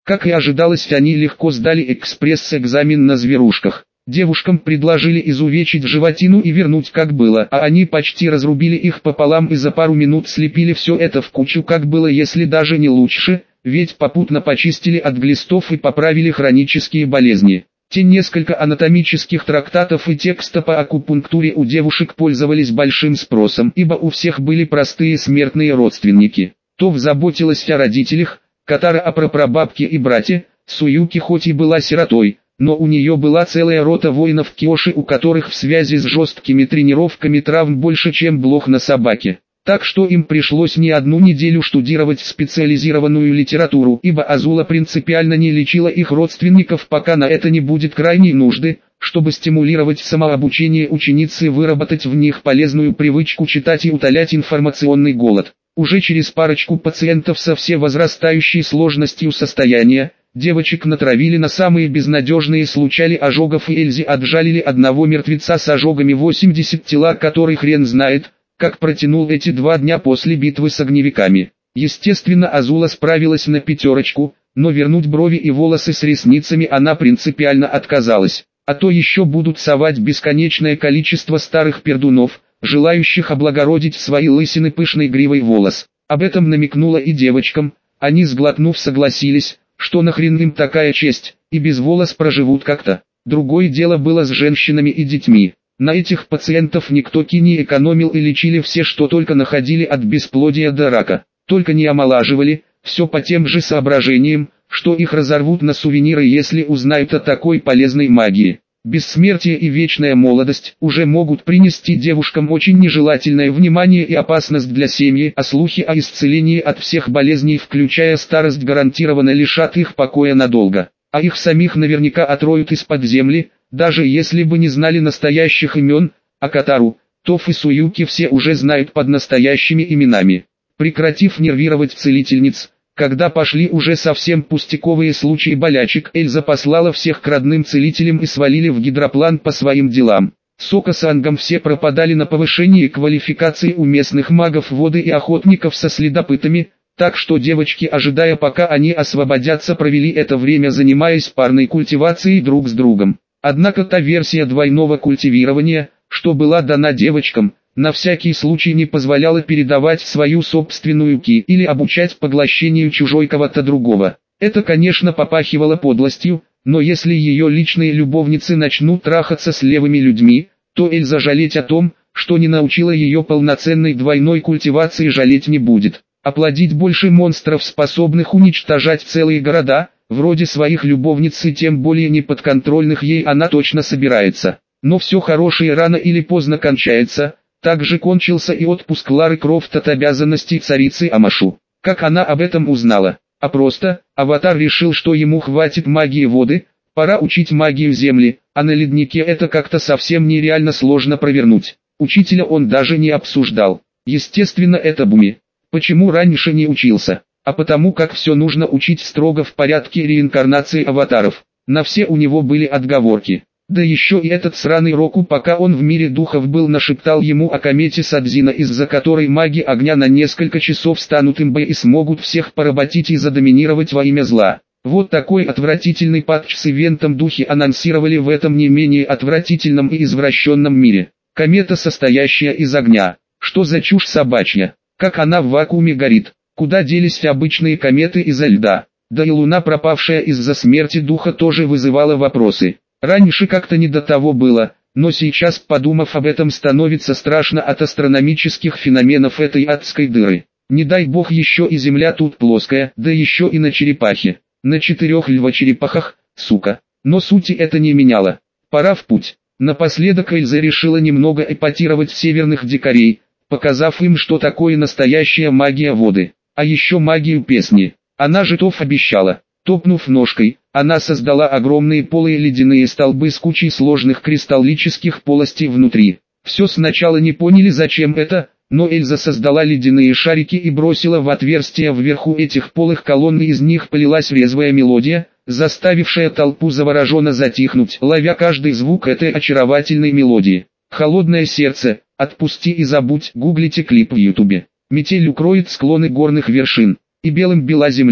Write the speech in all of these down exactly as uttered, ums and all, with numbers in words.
Как и ожидалось, они легко сдали экспресс-экзамен на зверушках. Девушкам предложили изувечить животину и вернуть как было, а они почти разрубили их пополам и за пару минут слепили все это в кучу как было, если даже не лучше, ведь попутно почистили от глистов и поправили хронические болезни. Те несколько анатомических трактатов и текста по акупунктуре у девушек пользовались большим спросом, ибо у всех были простые смертные родственники. Тов заботилась о родителях, Катара о прапрабабке и брате, Суюки хоть и была сиротой, но у нее была целая рота воинов Киоши, у которых в связи с жесткими тренировками травм больше, чем блох на собаке. Так что им пришлось не одну неделю штудировать специализированную литературу, ибо Азула принципиально не лечила их родственников, пока на это не будет крайней нужды, чтобы стимулировать самообучение ученицы и выработать в них полезную привычку читать и утолять информационный голод. Уже через парочку пациентов со все возрастающей сложностью состояния, девочек натравили на самые безнадежные случаи ожогов, и Эльзе отжалили одного мертвеца с ожогами восемьдесят тела, который хрен знает, как протянул эти два дня после битвы с огневиками. Естественно, Азула справилась на пятерочку, но вернуть брови и волосы с ресницами она принципиально отказалась. А то еще будут совать бесконечное количество старых пердунов, желающих облагородить свои лысины пышной гривой волос. Об этом намекнула и девочкам, они сглотнув согласились, что нахрен им такая честь, и без волос проживут как-то. Другое дело было с женщинами и детьми. На этих пациентов никто ки не экономил и лечили все, что только находили, от бесплодия до рака. Только не омолаживали, все по тем же соображениям, что их разорвут на сувениры, если узнают о такой полезной магии. Бессмертие и вечная молодость уже могут принести девушкам очень нежелательное внимание и опасность для семьи, а слухи о исцелении от всех болезней, включая старость, гарантированно лишат их покоя надолго. А их самих наверняка отроют из-под земли, даже если бы не знали настоящих имен, а Катару, Тоф и Суюки все уже знают под настоящими именами. Прекратив нервировать целительниц, когда пошли уже совсем пустяковые случаи болячек, Эльза послала всех к родным целителям и свалили в гидроплан по своим делам. Сока с Ангом все пропадали на повышении квалификации у местных магов воды и охотников со следопытами, так что девочки, ожидая пока они освободятся, провели это время, занимаясь парной культивацией друг с другом. Однако та версия двойного культивирования, что была дана девочкам, на всякий случай не позволяла передавать свою собственную ки или обучать поглощению чужой кого-то другого. Это, конечно, попахивало подлостью, но если ее личные любовницы начнут трахаться с левыми людьми, то Эльза жалеть о том, что не научила ее полноценной двойной культивации, жалеть не будет. Оплодить больше монстров, способных уничтожать целые города, вроде своих любовниц, и тем более неподконтрольных ей, она точно собирается. Но все хорошее рано или поздно кончается. Также кончился и отпуск Лары Крофт от обязанностей царицы Амашу. Как она об этом узнала? А просто, Аватар решил, что ему хватит магии воды, пора учить магию земли, а на леднике это как-то совсем нереально сложно провернуть. Учителя он даже не обсуждал. Естественно, это Буми. Почему раньше не учился? А потому как все нужно учить строго в порядке реинкарнации аватаров. На все у него были отговорки. Да еще и этот сраный Року, пока он в мире духов был, нашептал ему о комете Садзина, из-за которой маги огня на несколько часов станут имбой и смогут всех поработить и задоминировать во имя зла. Вот такой отвратительный патч с ивентом духи анонсировали в этом не менее отвратительном и извращенном мире. Комета, состоящая из огня. Что за чушь собачья? Как она в вакууме горит? Куда делись обычные кометы изо льда? Да и луна, пропавшая из-за смерти духа, тоже вызывала вопросы. Раньше как-то не до того было, но сейчас, подумав об этом, становится страшно от астрономических феноменов этой адской дыры. Не дай бог еще и Земля тут плоская, да еще и на черепахе. На четырех львочерепахах, сука. Но сути это не меняло. Пора в путь. Напоследок Эльза решила немного эпатировать северных дикарей, показав им, что такое настоящая магия воды. А еще магию песни. Она же Тоф обещала. Топнув ножкой, она создала огромные полые ледяные столбы с кучей сложных кристаллических полостей внутри. Все сначала не поняли, зачем это, но Эльза создала ледяные шарики и бросила в отверстия вверху этих полых колонн, и из них полилась резвая мелодия, заставившая толпу завороженно затихнуть, ловя каждый звук этой очаровательной мелодии. «Холодное сердце», «Отпусти и забудь», гуглите клип в ютубе. Метель укроет склоны горных вершин, и белым бела земля.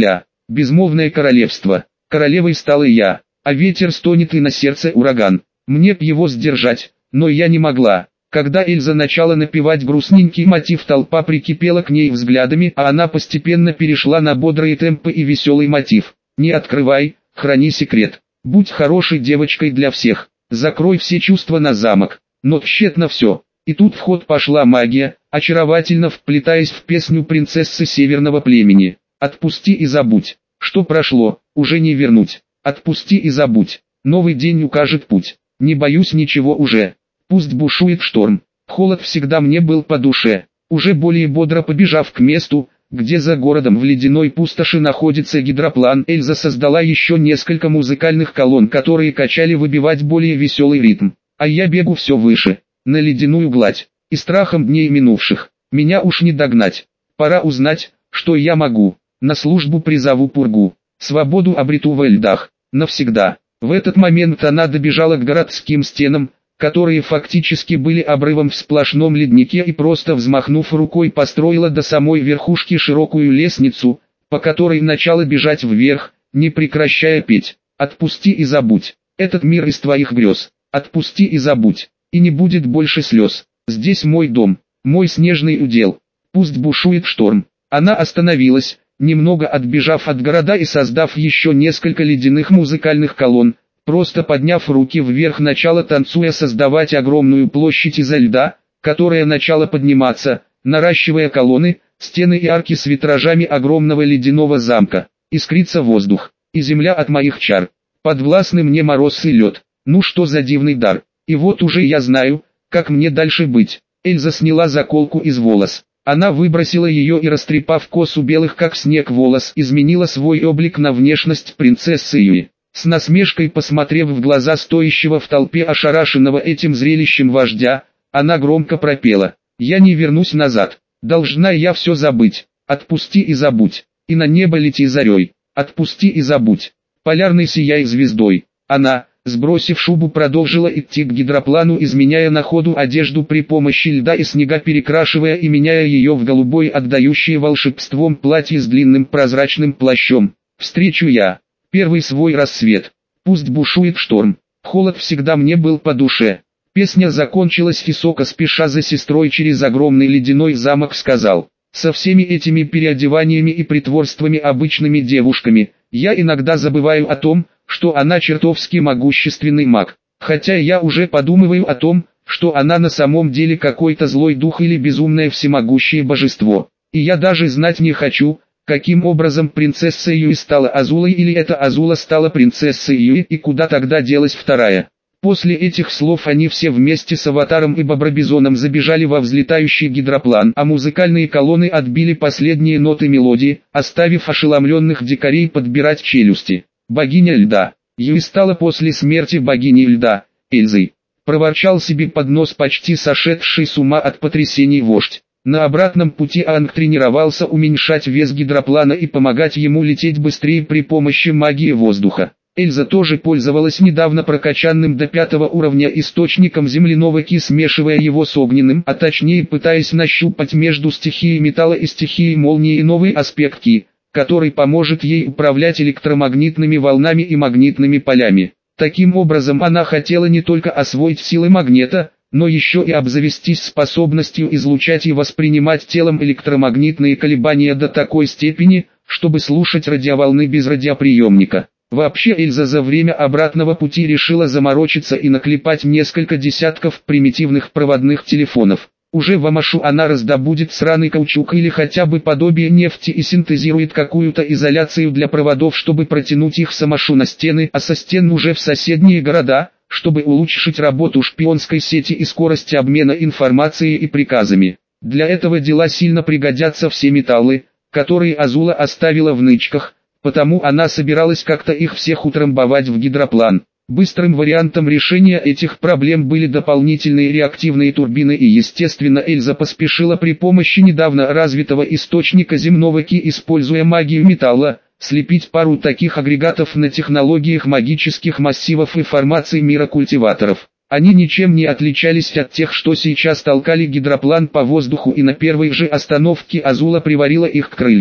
безмолвное королевство. Королевой стала я, а ветер стонет и на сердце ураган. Мне б его сдержать, но я не могла. Когда Эльза начала напевать грустненький мотив, толпа прикипела к ней взглядами, а она постепенно перешла на бодрые темпы и веселый мотив. Не открывай, храни секрет. Будь хорошей девочкой для всех. Закрой все чувства на замок. Но тщетно все. И тут в ход пошла магия, очаровательно вплетаясь в песню принцессы северного племени. Отпусти и забудь. Что прошло, уже не вернуть. Отпусти и забудь. Новый день укажет путь. Не боюсь ничего уже. Пусть бушует шторм. Холод всегда мне был по душе. Уже более бодро побежав к месту, где за городом в ледяной пустоши находится гидроплан, Эльза создала еще несколько музыкальных колонн, которые качали выбивать более веселый ритм. А я бегу все выше, на ледяную гладь, и страхом дней минувших. Меня уж не догнать. Пора узнать, что я могу. На службу призову пургу. Свободу обрету во льдах. Навсегда. В этот момент она добежала к городским стенам, которые фактически были обрывом в сплошном леднике, и просто взмахнув рукой построила до самой верхушки широкую лестницу, по которой начала бежать вверх, не прекращая петь. «Отпусти и забудь. Этот мир из твоих грез. Отпусти и забудь. И не будет больше слез. Здесь мой дом, мой снежный удел. Пусть бушует шторм». Она остановилась, немного отбежав от города и создав еще несколько ледяных музыкальных колонн, просто подняв руки вверх, начала танцуя создавать огромную площадь изо льда, которая начала подниматься, наращивая колонны, стены и арки с витражами огромного ледяного замка. Искрится воздух, и земля от моих чар. Подвластны мне мороз и лед. Ну что за дивный дар. И вот уже я знаю, как мне дальше быть. Эльза сняла заколку из волос. Она выбросила ее и, растрепав косу белых как снег волос, изменила свой облик на внешность принцессы Юи. С насмешкой посмотрев в глаза стоящего в толпе ошарашенного этим зрелищем вождя, она громко пропела: «Я не вернусь назад. Должна я все забыть. Отпусти и забудь. И на небо лети зарей. Отпусти и забудь. Полярный сияй звездой». Она, сбросив шубу, продолжила идти к гидроплану, изменяя на ходу одежду при помощи льда и снега, перекрашивая и меняя ее в голубой, отдающее волшебством платье с длинным прозрачным плащом. «Встречу я первый свой рассвет. Пусть бушует шторм. Холод всегда мне был по душе». Песня закончилась, и Сока, спеша за сестрой через огромный ледяной замок, сказал: «Со всеми этими переодеваниями и притворствами обычными девушками, я иногда забываю о том, что она чертовски могущественный маг. Хотя я уже подумываю о том, что она на самом деле какой-то злой дух или безумное всемогущее божество. И я даже знать не хочу, каким образом принцесса Юи стала Азулой, или эта Азула стала принцессой Юи, и куда тогда делась вторая». После этих слов они все вместе с Аватаром и Бобробизоном забежали во взлетающий гидроплан, а музыкальные колонны отбили последние ноты мелодии, оставив ошеломленных дикарей подбирать челюсти. «Богиня льда. Юи стала после смерти богини льда, Эльзой», проворчал себе под нос почти сошедший с ума от потрясений вождь. На обратном пути Аанг тренировался уменьшать вес гидроплана и помогать ему лететь быстрее при помощи магии воздуха. Эльза тоже пользовалась недавно прокачанным до пятого уровня источником земляного ки, смешивая его с огненным, а точнее пытаясь нащупать между стихией металла и стихией молнии новый аспект ки, который поможет ей управлять электромагнитными волнами и магнитными полями. Таким образом она хотела не только освоить силы магнита, но еще и обзавестись способностью излучать и воспринимать телом электромагнитные колебания до такой степени, чтобы слушать радиоволны без радиоприемника. Вообще Эльза за время обратного пути решила заморочиться и наклепать несколько десятков примитивных проводных телефонов. Уже в Амашу она раздобудет сраный каучук или хотя бы подобие нефти и синтезирует какую-то изоляцию для проводов, чтобы протянуть их с Амашу на стены, а со стен уже в соседние города, чтобы улучшить работу шпионской сети и скорость обмена информацией и приказами. Для этого дела сильно пригодятся все металлы, которые Азула оставила в нычках, потому она собиралась как-то их всех утрамбовать в гидроплан. Быстрым вариантом решения этих проблем были дополнительные реактивные турбины, и естественно Эльза поспешила при помощи недавно развитого источника земного ки, используя магию металла, слепить пару таких агрегатов на технологиях магических массивов и формаций мира культиваторов. Они ничем не отличались от тех, что сейчас толкали гидроплан по воздуху, и на первой же остановке Азула приварила их к крыльям.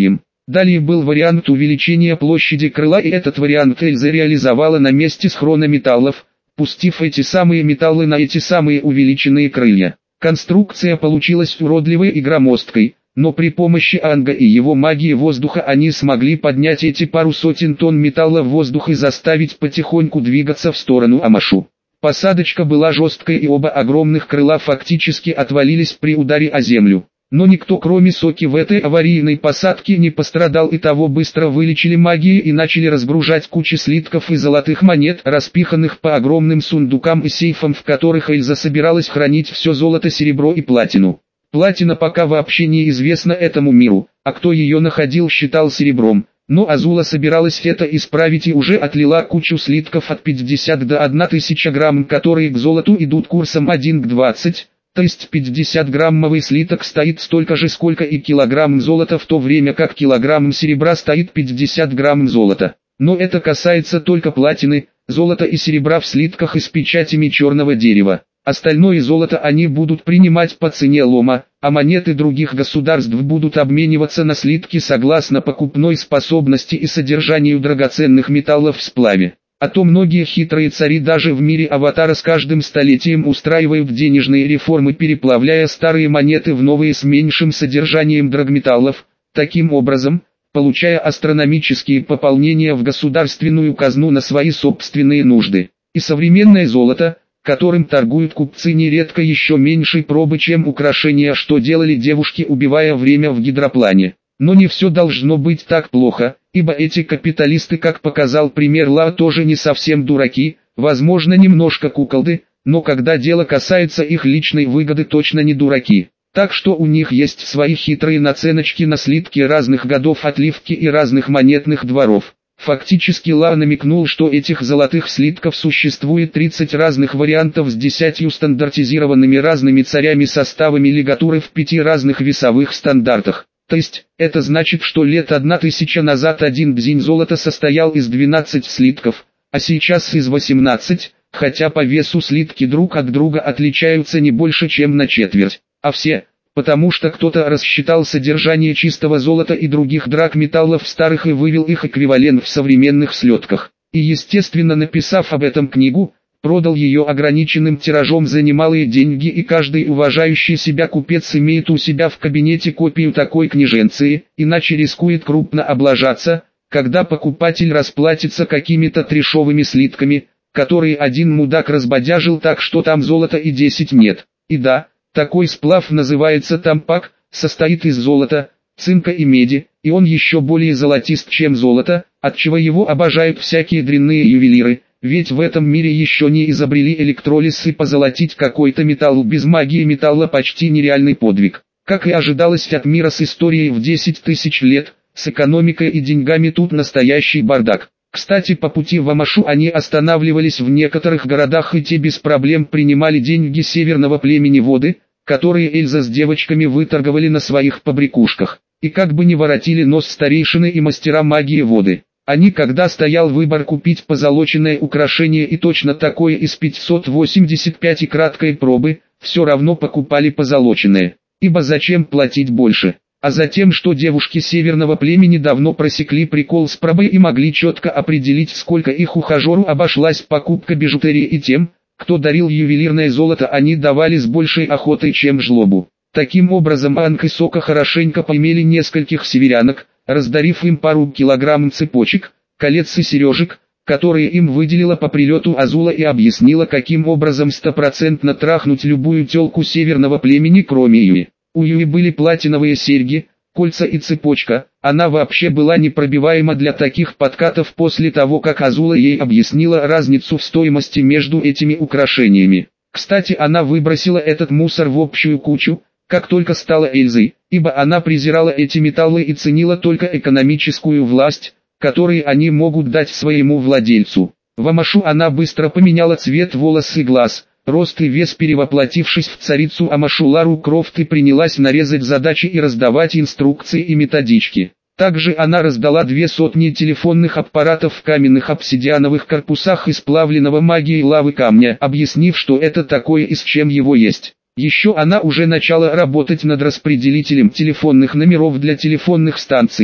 Далее был вариант увеличения площади крыла, и этот вариант Эльза реализовала на месте схрона металлов, пустив эти самые металлы на эти самые увеличенные крылья. Конструкция получилась уродливой и громоздкой, но при помощи Анга и его магии воздуха они смогли поднять эти пару сотен тонн металла в воздух и заставить потихоньку двигаться в сторону Амашу. Посадочка была жесткой, и оба огромных крыла фактически отвалились при ударе о землю. Но никто кроме Соки в этой аварийной посадке не пострадал, и того быстро вылечили магией и начали разгружать кучи слитков и золотых монет, распиханных по огромным сундукам и сейфам, в которых Эльза собиралась хранить все золото, серебро и платину. Платина пока вообще неизвестна этому миру, а кто ее находил, считал серебром. Но Азула собиралась это исправить и уже отлила кучу слитков от пятидесяти до тысячи грамм, которые к золоту идут курсом один к двадцати. То есть пятидесятиграммовый слиток стоит столько же, сколько и килограмм золота, в то время как килограмм серебра стоит пятьдесят грамм золота. Но это касается только платины, золота и серебра в слитках и с печатями черного дерева. Остальное золото они будут принимать по цене лома, а монеты других государств будут обмениваться на слитки согласно покупной способности и содержанию драгоценных металлов в сплаве. А то многие хитрые цари даже в мире Аватара с каждым столетием устраивают денежные реформы, переплавляя старые монеты в новые с меньшим содержанием драгметаллов, таким образом, получая астрономические пополнения в государственную казну на свои собственные нужды. И современное золото, которым торгуют купцы, нередко еще меньшей пробы, чем украшения, что делали девушки, убивая время в гидроплане. Но не все должно быть так плохо, ибо эти капиталисты, как показал пример Ла, тоже не совсем дураки, возможно немножко куколды, но когда дело касается их личной выгоды, точно не дураки. Так что у них есть свои хитрые наценочки на слитки разных годов отливки и разных монетных дворов. Фактически Ла намекнул, что этих золотых слитков существует тридцать разных вариантов с десятью стандартизированными разными царями составами лигатуры в пяти разных весовых стандартах. То есть, это значит, что лет одна тысяча назад один дзинь золота состоял из двенадцати слитков, а сейчас из восемнадцати, хотя по весу слитки друг от друга отличаются не больше, чем на четверть. А все, потому что кто-то рассчитал содержание чистого золота и других драгметаллов в старых и вывел их эквивалент в современных слитках. И естественно, написав об этом книгу, продал ее ограниченным тиражом за немалые деньги, и каждый уважающий себя купец имеет у себя в кабинете копию такой книженции, иначе рискует крупно облажаться, когда покупатель расплатится какими-то трешовыми слитками, которые один мудак разбодяжил так, что там золота и десять нет. И да, такой сплав называется тампак, состоит из золота, цинка и меди, и он еще более золотист, чем золото, отчего его обожают всякие дрянные ювелиры. Ведь в этом мире еще не изобрели электролиз, и позолотить какой-то металл без магии металла почти нереальный подвиг. Как и ожидалось от мира с историей в десять тысяч лет, с экономикой и деньгами тут настоящий бардак. Кстати, по пути в Амашу они останавливались в некоторых городах, и те без проблем принимали деньги северного племени воды, которые Эльза с девочками выторговали на своих побрякушках. И как бы не воротили нос старейшины и мастера магии воды. Они, когда стоял выбор купить позолоченное украшение и точно такое из пятисот восемьдесят пяти краткой пробы, все равно покупали позолоченное. Ибо зачем платить больше? А затем, что девушки северного племени давно просекли прикол с пробой и могли четко определить, сколько их ухажеру обошлась покупка бижутерии, и тем, кто дарил ювелирное золото, они давали с большей охотой, чем жлобу. Таким образом, Анг и Сока хорошенько поимели нескольких северянок, раздарив им пару килограмм цепочек, колец и сережек, которые им выделила по прилету Азула, и объяснила, каким образом стопроцентно трахнуть любую тёлку северного племени, кроме Юи. У Юи были платиновые серьги, кольца и цепочка, она вообще была непробиваема для таких подкатов после того, как Азула ей объяснила разницу в стоимости между этими украшениями. Кстати, она выбросила этот мусор в общую кучу, как только стала Эльзой, ибо она презирала эти металлы и ценила только экономическую власть, которую они могут дать своему владельцу. В Амашу она быстро поменяла цвет волос и глаз, рост и вес, перевоплотившись в царицу Амашу Лару Крофт, и принялась нарезать задачи и раздавать инструкции и методички. Также она раздала две сотни телефонных аппаратов в каменных обсидиановых корпусах из плавленного магией лавы камня, объяснив, что это такое и с чем его есть. Еще она уже начала работать над распределителем телефонных номеров для телефонных станций,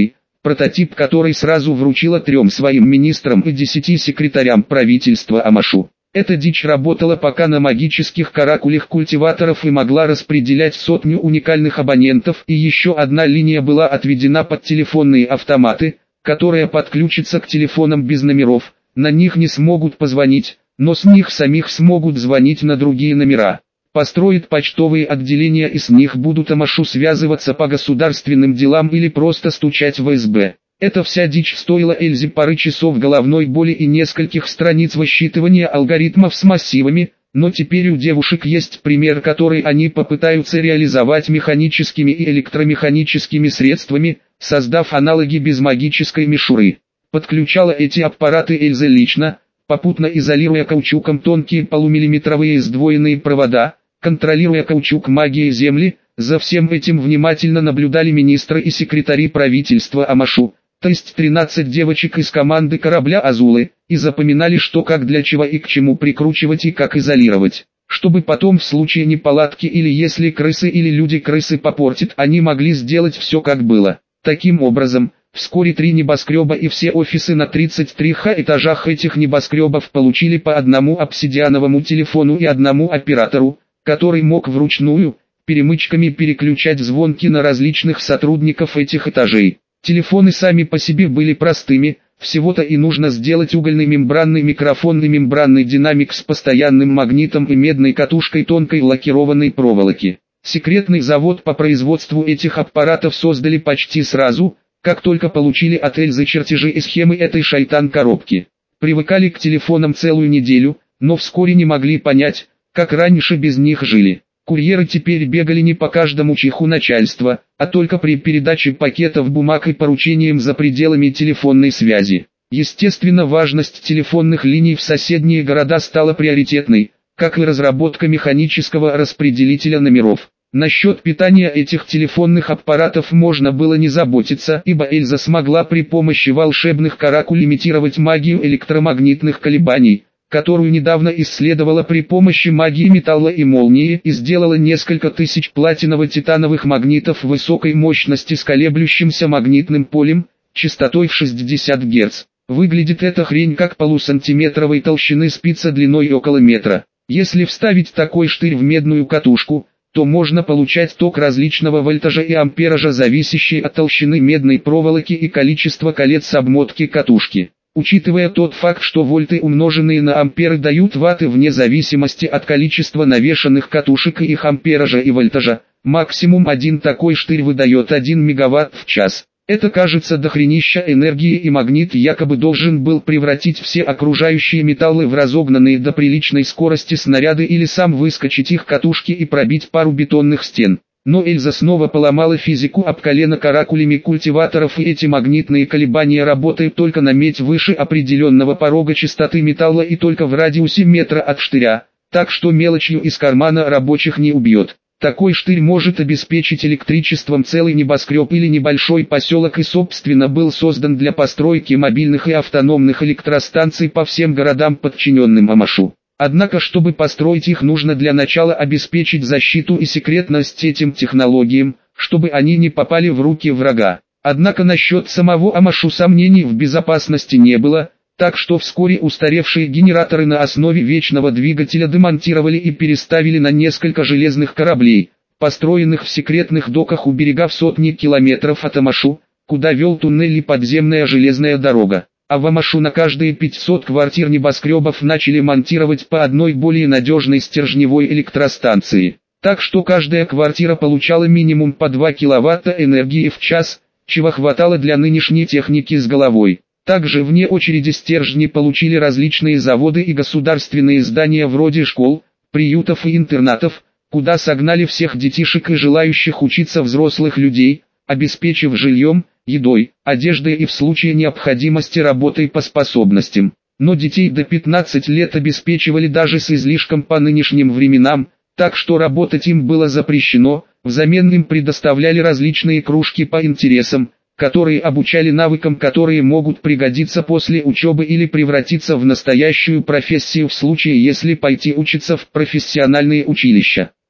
прототип который сразу вручила трем своим министрам и десяти секретарям правительства Амашу. Эта дичь работала пока на магических каракулях культиваторов и могла распределять сотню уникальных абонентов, и еще одна линия была отведена под телефонные автоматы, которая подключится к телефонам без номеров. На них не смогут позвонить, но с них самих смогут звонить на другие номера. Построят почтовые отделения и с них будут Амашу связываться по государственным делам или просто стучать в эс бэ. Эта вся дичь стоила Эльзе пары часов головной боли и нескольких страниц высчитывания алгоритмов с массивами, но теперь у девушек есть пример, который они попытаются реализовать механическими и электромеханическими средствами, создав аналоги без магической мишуры. Подключала эти аппараты Эльза лично, попутно изолируя каучуком тонкие полумиллиметровые сдвоенные провода, контролируя каучук магии Земли. За всем этим внимательно наблюдали министры и секретари правительства Амашу, то есть тринадцать девочек из команды корабля Азулы, и запоминали, что как для чего и к чему прикручивать и как изолировать, чтобы потом в случае неполадки или если крысы или люди крысы попортят, они могли сделать все как было. Таким образом, вскоре три небоскреба и все офисы на тридцати трёх этажах этих небоскребов получили по одному обсидиановому телефону и одному оператору, который мог вручную, перемычками переключать звонки на различных сотрудников этих этажей. Телефоны сами по себе были простыми, всего-то и нужно сделать угольный мембранный микрофон и мембранный динамик с постоянным магнитом и медной катушкой тонкой лакированной проволоки. Секретный завод по производству этих аппаратов создали почти сразу, как только получили от Эльзы чертежи и схемы этой шайтан-коробки. Привыкали к телефонам целую неделю, но вскоре не могли понять, как раньше без них жили. Курьеры теперь бегали не по каждому чиху начальства, а только при передаче пакетов бумаг и поручениям за пределами телефонной связи. Естественно, важность телефонных линий в соседние города стала приоритетной, как и разработка механического распределителя номеров. Насчет питания этих телефонных аппаратов можно было не заботиться, ибо Эльза смогла при помощи волшебных каракул имитировать магию электромагнитных колебаний, которую недавно исследовала при помощи магии металла и молнии, и сделала несколько тысяч платиново-титановых магнитов высокой мощности с колеблющимся магнитным полем, частотой в шестьдесят герц. Выглядит эта хрень как полусантиметровой толщины спица длиной около метра. Если вставить такой штырь в медную катушку, то можно получать ток различного вольтажа и ампеража, зависящий от толщины медной проволоки и количества колец обмотки катушки. Учитывая тот факт, что вольты умноженные на амперы дают ватты вне зависимости от количества навешанных катушек и их ампеража и вольтажа, максимум один такой штырь выдает один мегаватт в час. Это кажется дохренища энергии, и магнит якобы должен был превратить все окружающие металлы в разогнанные до приличной скорости снаряды или сам выскочить их катушки и пробить пару бетонных стен. Но Эльза снова поломала физику об колено каракулями культиваторов, и эти магнитные колебания работают только на медь выше определенного порога частоты металла и только в радиусе метра от штыря, так что мелочью из кармана рабочих не убьет. Такой штырь может обеспечить электричеством целый небоскреб или небольшой поселок, и собственно был создан для постройки мобильных и автономных электростанций по всем городам, подчиненным Амашу. Однако, чтобы построить их, нужно для начала обеспечить защиту и секретность этим технологиям, чтобы они не попали в руки врага. Однако насчет самого Амашу сомнений в безопасности не было, так что вскоре устаревшие генераторы на основе вечного двигателя демонтировали и переставили на несколько железных кораблей, построенных в секретных доках у берега в сотни километров от Амашу, куда вел туннель и подземная железная дорога. А в Амашу на каждые пятьсот квартир небоскребов начали монтировать по одной более надежной стержневой электростанции. Так что каждая квартира получала минимум по два киловатта энергии в час, чего хватало для нынешней техники с головой. Также вне очереди стержни получили различные заводы и государственные здания вроде школ, приютов и интернатов, куда согнали всех детишек и желающих учиться взрослых людей, обеспечив жильем, едой, одеждой и в случае необходимости работой по способностям. Но детей до пятнадцати лет обеспечивали даже с излишком по нынешним временам, так что работать им было запрещено, взамен им предоставляли различные кружки по интересам, которые обучали навыкам, которые могут пригодиться после учебы или превратиться в настоящую профессию в случае, если пойти учиться в профессиональные училища.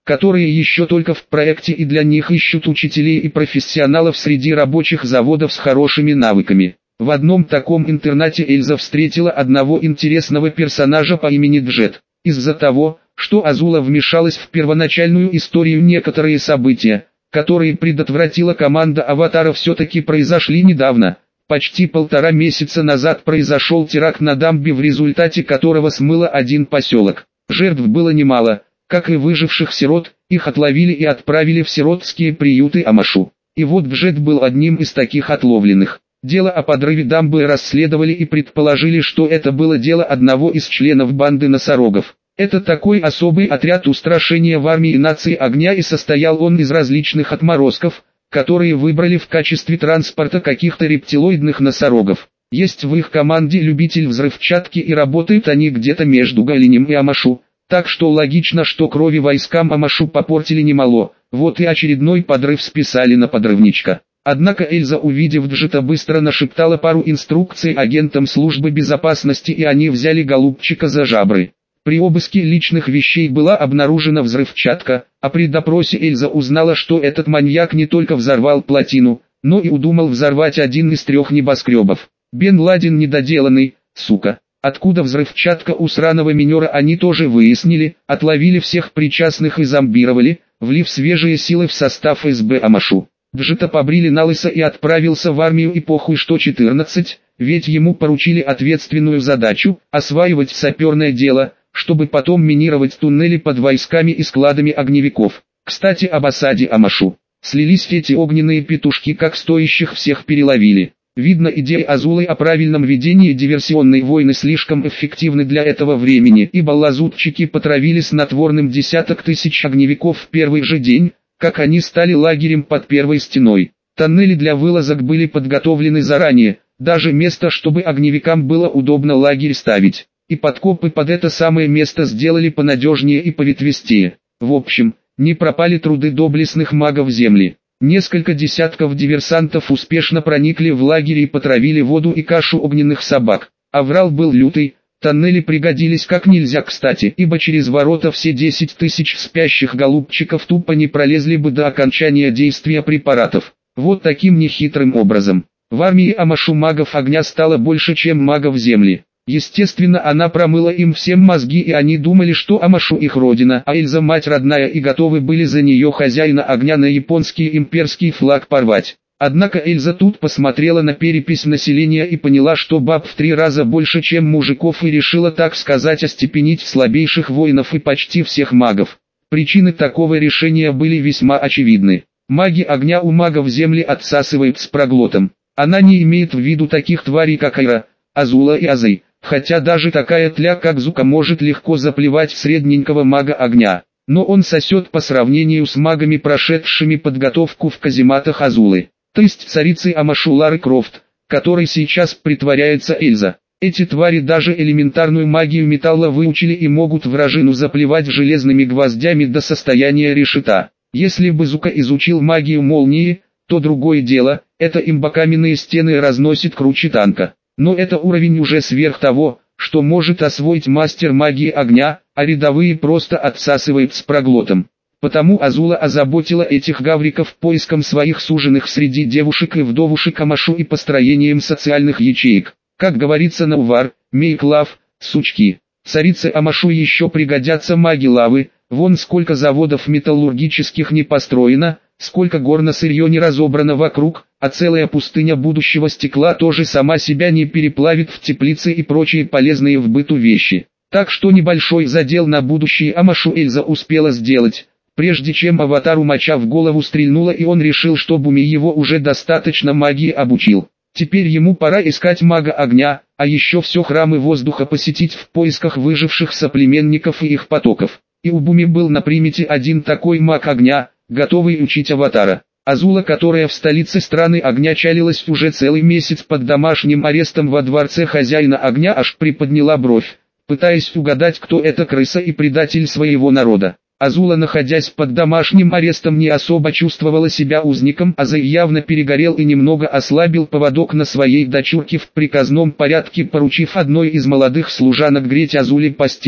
которые еще только в проекте и для них ищут учителей и профессионалов среди рабочих заводов с хорошими навыками. В одном таком интернате Эльза встретила одного интересного персонажа по имени Джет. Из-за того, что Азула вмешалась в первоначальную историю, некоторые события, которые предотвратила команда Аватара, все-таки произошли недавно. Почти полтора месяца назад произошел теракт на дамбе, в результате которого смыло один поселок. Жертв было немало, как и выживших сирот, их отловили и отправили в сиротские приюты Амашу. И вот Джет был одним из таких отловленных. Дело о подрыве дамбы расследовали и предположили, что это было дело одного из членов банды носорогов. Это такой особый отряд устрашения в армии нации огня, и состоял он из различных отморозков, которые выбрали в качестве транспорта каких-то рептилоидных носорогов. Есть в их команде любитель взрывчатки, и работают они где-то между Галинем и Амашу, так что логично, что крови войскам Амашу попортили немало, вот и очередной подрыв списали на подрывничка. Однако Эльза, увидев Джета, быстро нашептала пару инструкций агентам службы безопасности, и они взяли голубчика за жабры. При обыске личных вещей была обнаружена взрывчатка, а при допросе Эльза узнала, что этот маньяк не только взорвал плотину, но и удумал взорвать один из трех небоскребов. Бен Ладен недоделанный, сука. Откуда взрывчатка у сраного минера, они тоже выяснили, отловили всех причастных и зомбировали, влив свежие силы в состав эс бэ Амашу. Джета побрили налысо и отправился в армию, и похуй что четырнадцать, ведь ему поручили ответственную задачу – осваивать саперное дело, чтобы потом минировать туннели под войсками и складами огневиков. Кстати, об осаде Амашу. Слились эти огненные петушки, как стоящих всех переловили. Видно, идея Азулы о правильном ведении диверсионной войны слишком эффективны для этого времени, ибо лазутчики потравили снотворным десяток тысяч огневиков в первый же день, как они стали лагерем под первой стеной. Тоннели для вылазок были подготовлены заранее, даже место, чтобы огневикам было удобно лагерь ставить. И подкопы под это самое место сделали понадежнее и поветвистее. В общем, не пропали труды доблестных магов земли. Несколько десятков диверсантов успешно проникли в лагерь и потравили воду и кашу огненных собак. Аврал был лютый, тоннели пригодились как нельзя кстати, ибо через ворота все десять тысяч спящих голубчиков тупо не пролезли бы до окончания действия препаратов. Вот таким нехитрым образом. В армии Амашу магов огня стало больше, чем магов земли. Естественно, она промыла им всем мозги, и они думали, что Амашу их родина, а Эльза мать родная, и готовы были за нее хозяина огня на японский имперский флаг порвать. Однако Эльза тут посмотрела на перепись населения и поняла, что баб в три раза больше, чем мужиков, и решила, так сказать, остепенить слабейших воинов и почти всех магов. Причины такого решения были весьма очевидны. Маги огня у магов земли отсасывают с проглотом. Она не имеет в виду таких тварей, как Айра, Азула и Азей, хотя даже такая тля, как Зука, может легко заплевать средненького мага огня. Но он сосет по сравнению с магами, прошедшими подготовку в казематах Азулы. То есть царицы Амашу Лары Крофт, которой сейчас притворяется Эльза. Эти твари даже элементарную магию металла выучили и могут вражину заплевать железными гвоздями до состояния решета. Если бы Зука изучил магию молнии, то другое дело, это имбокаменные стены разносит круче танка. Но это уровень уже сверх того, что может освоить мастер магии огня, а рядовые просто отсасывают с проглотом. Потому Азула озаботила этих гавриков поиском своих суженых среди девушек и вдовушек Амашу и построением социальных ячеек. Как говорится на увар, make love, сучки. Царице Амашу еще пригодятся маги лавы, вон сколько заводов металлургических не построено, сколько гор на сырье не разобрано вокруг, а целая пустыня будущего стекла тоже сама себя не переплавит в теплице и прочие полезные в быту вещи. Так что небольшой задел на будущее Амашу Эльза успела сделать, прежде чем Аватару моча в голову стрельнула, и он решил, что Буми его уже достаточно магии обучил. Теперь ему пора искать мага огня, а еще все храмы воздуха посетить в поисках выживших соплеменников и их потоков. И у Буми был на примете один такой маг огня, готовый учить Аватара. Азула, которая в столице страны огня чалилась уже целый месяц под домашним арестом во дворце хозяина огня, аж приподняла бровь, пытаясь угадать, кто это крыса и предатель своего народа. Азула, находясь под домашним арестом, не особо чувствовала себя узником, а Азей явно перегорел и немного ослабил поводок на своей дочурке в приказном порядке, поручив одной из молодых служанок греть Азуле постель.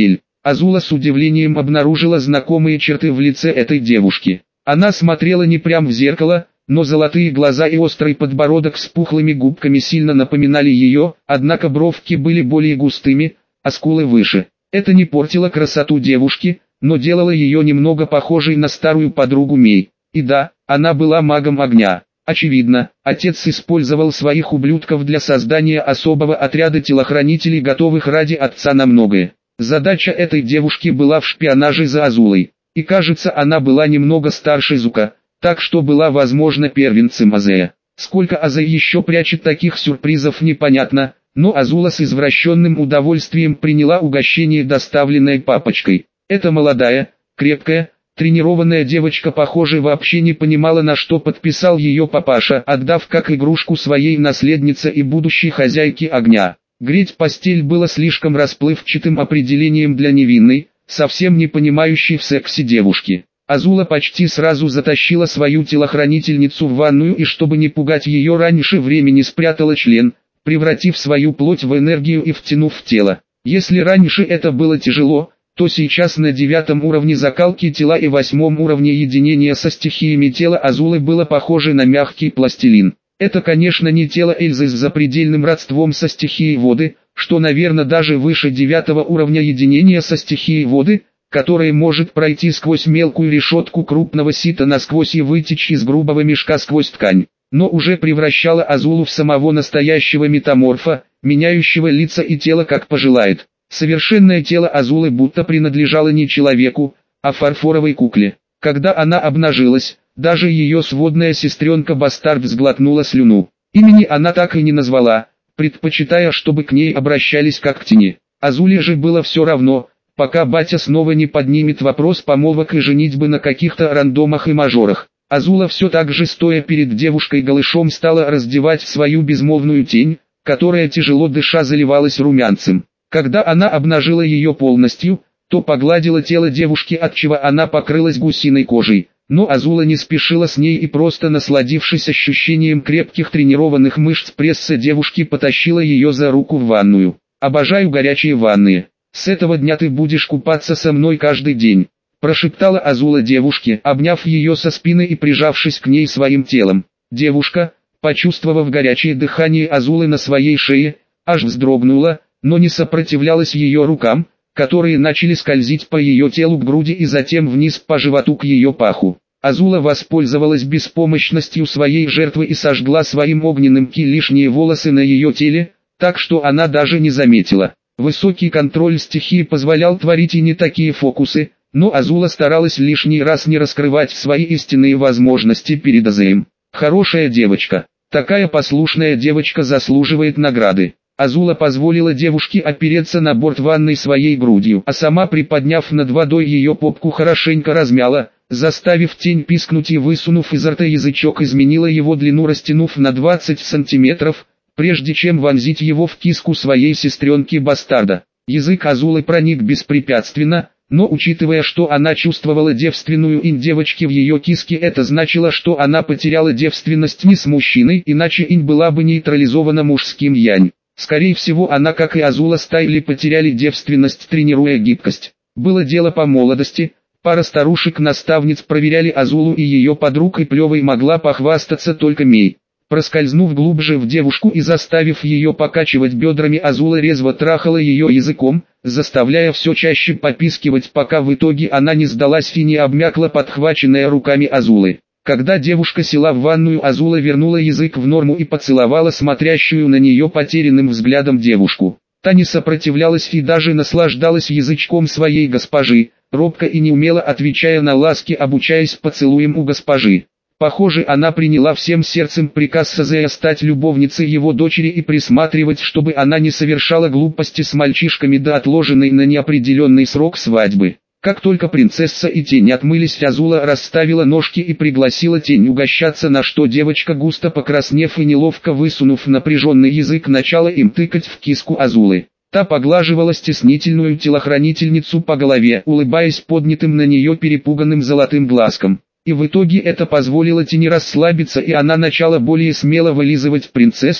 Азула с удивлением обнаружила знакомые черты в лице этой девушки. Она смотрела не прямо в зеркало, но золотые глаза и острый подбородок с пухлыми губками сильно напоминали ее, однако бровки были более густыми, а скулы выше. Это не портило красоту девушки, но делало ее немного похожей на старую подругу Мей. И да, она была магом огня. Очевидно, отец использовал своих ублюдков для создания особого отряда телохранителей, готовых ради отца на многое. Задача этой девушки была в шпионаже за Азулой. И кажется, она была немного старше Зука, так что была, возможно, первенцем Азея. Сколько Азей еще прячет таких сюрпризов, непонятно, но Азула с извращенным удовольствием приняла угощение, доставленное папочкой. Эта молодая, крепкая, тренированная девочка, похоже, вообще не понимала, на что подписал ее папаша, отдав как игрушку своей наследнице и будущей хозяйке огня. Греть постель было слишком расплывчатым определением для невинной, совсем не понимающей в сексе девушки. Азула почти сразу затащила свою телохранительницу в ванную и, чтобы не пугать ее раньше времени, спрятала член, превратив свою плоть в энергию и втянув в тело. Если раньше это было тяжело, то сейчас на девятом уровне закалки тела и восьмом уровне единения со стихиями тела Азулы было похоже на мягкий пластилин. Это, конечно, не тело Эльзы с запредельным родством со стихией воды, что, наверное, даже выше девятого уровня единения со стихией воды, которое может пройти сквозь мелкую решетку крупного сита насквозь и вытечь из грубого мешка сквозь ткань, но уже превращало Азулу в самого настоящего метаморфа, меняющего лица и тело как пожелает. Совершенное тело Азулы будто принадлежало не человеку, а фарфоровой кукле. Когда она обнажилась, даже ее сводная сестренка Бастард сглотнула слюну. Имени она так и не назвала, предпочитая, чтобы к ней обращались как к тени. Азуле же было все равно, пока батя снова не поднимет вопрос помолвок и женитьбы на каких-то рандомах и мажорах. Азула все так же, стоя перед девушкой голышом, стала раздевать свою безмолвную тень, которая тяжело дыша заливалась румянцем. Когда она обнажила ее полностью, то погладила тело девушки, отчего она покрылась гусиной кожей. Но Азула не спешила с ней и, просто насладившись ощущением крепких тренированных мышц пресса девушки, потащила ее за руку в ванную. «Обожаю горячие ванны. С этого дня ты будешь купаться со мной каждый день», – прошептала Азула девушке, обняв ее со спины и прижавшись к ней своим телом. Девушка, почувствовав горячее дыхание Азулы на своей шее, аж вздрогнула, но не сопротивлялась ее рукам, которые начали скользить по ее телу к груди и затем вниз по животу к ее паху. Азула воспользовалась беспомощностью своей жертвы и сожгла своим огненным ки лишние волосы на ее теле, так что она даже не заметила. Высокий контроль стихии позволял творить и не такие фокусы, но Азула старалась лишний раз не раскрывать свои истинные возможности перед Азеем. Хорошая девочка. Такая послушная девочка заслуживает награды. Азула позволила девушке опереться на борт ванной своей грудью, а сама, приподняв над водой ее попку, хорошенько размяла, заставив тень пискнуть и, высунув изо рта язычок, изменила его длину, растянув на двадцать сантиметров, прежде чем вонзить его в киску своей сестренки Бастарда. Язык Азулы проник беспрепятственно, но учитывая, что она чувствовала девственную инь девочки в ее киске, это значило, что она потеряла девственность не с мужчиной, иначе инь была бы нейтрализована мужским янь. Скорее всего, она, как и Азула Стайли, потеряли девственность, тренируя гибкость. Было дело по молодости, пара старушек-наставниц проверяли Азулу и ее подруг, и плевой могла похвастаться только Мей. Проскользнув глубже в девушку и заставив ее покачивать бедрами, Азула резво трахала ее языком, заставляя все чаще попискивать, пока в итоге она не сдалась и не обмякла, подхваченная руками Азулы. Когда девушка села в ванную, Азула вернула язык в норму и поцеловала смотрящую на нее потерянным взглядом девушку. Та не сопротивлялась и даже наслаждалась язычком своей госпожи, робко и неумело отвечая на ласки, обучаясь поцелуем у госпожи. Похоже, она приняла всем сердцем приказ Сазея стать любовницей его дочери и присматривать, чтобы она не совершала глупости с мальчишками до отложенной на неопределенный срок свадьбы. Как только принцесса и тень отмылись, Азула расставила ножки и пригласила тень угощаться, на что девочка, густо покраснев и неловко высунув напряженный язык, начала им тыкать в киску Азулы. Та поглаживала стеснительную телохранительницу по голове, улыбаясь поднятым на нее перепуганным золотым глазком. И в итоге это позволило тени расслабиться, и она начала более смело вылизывать принцессу,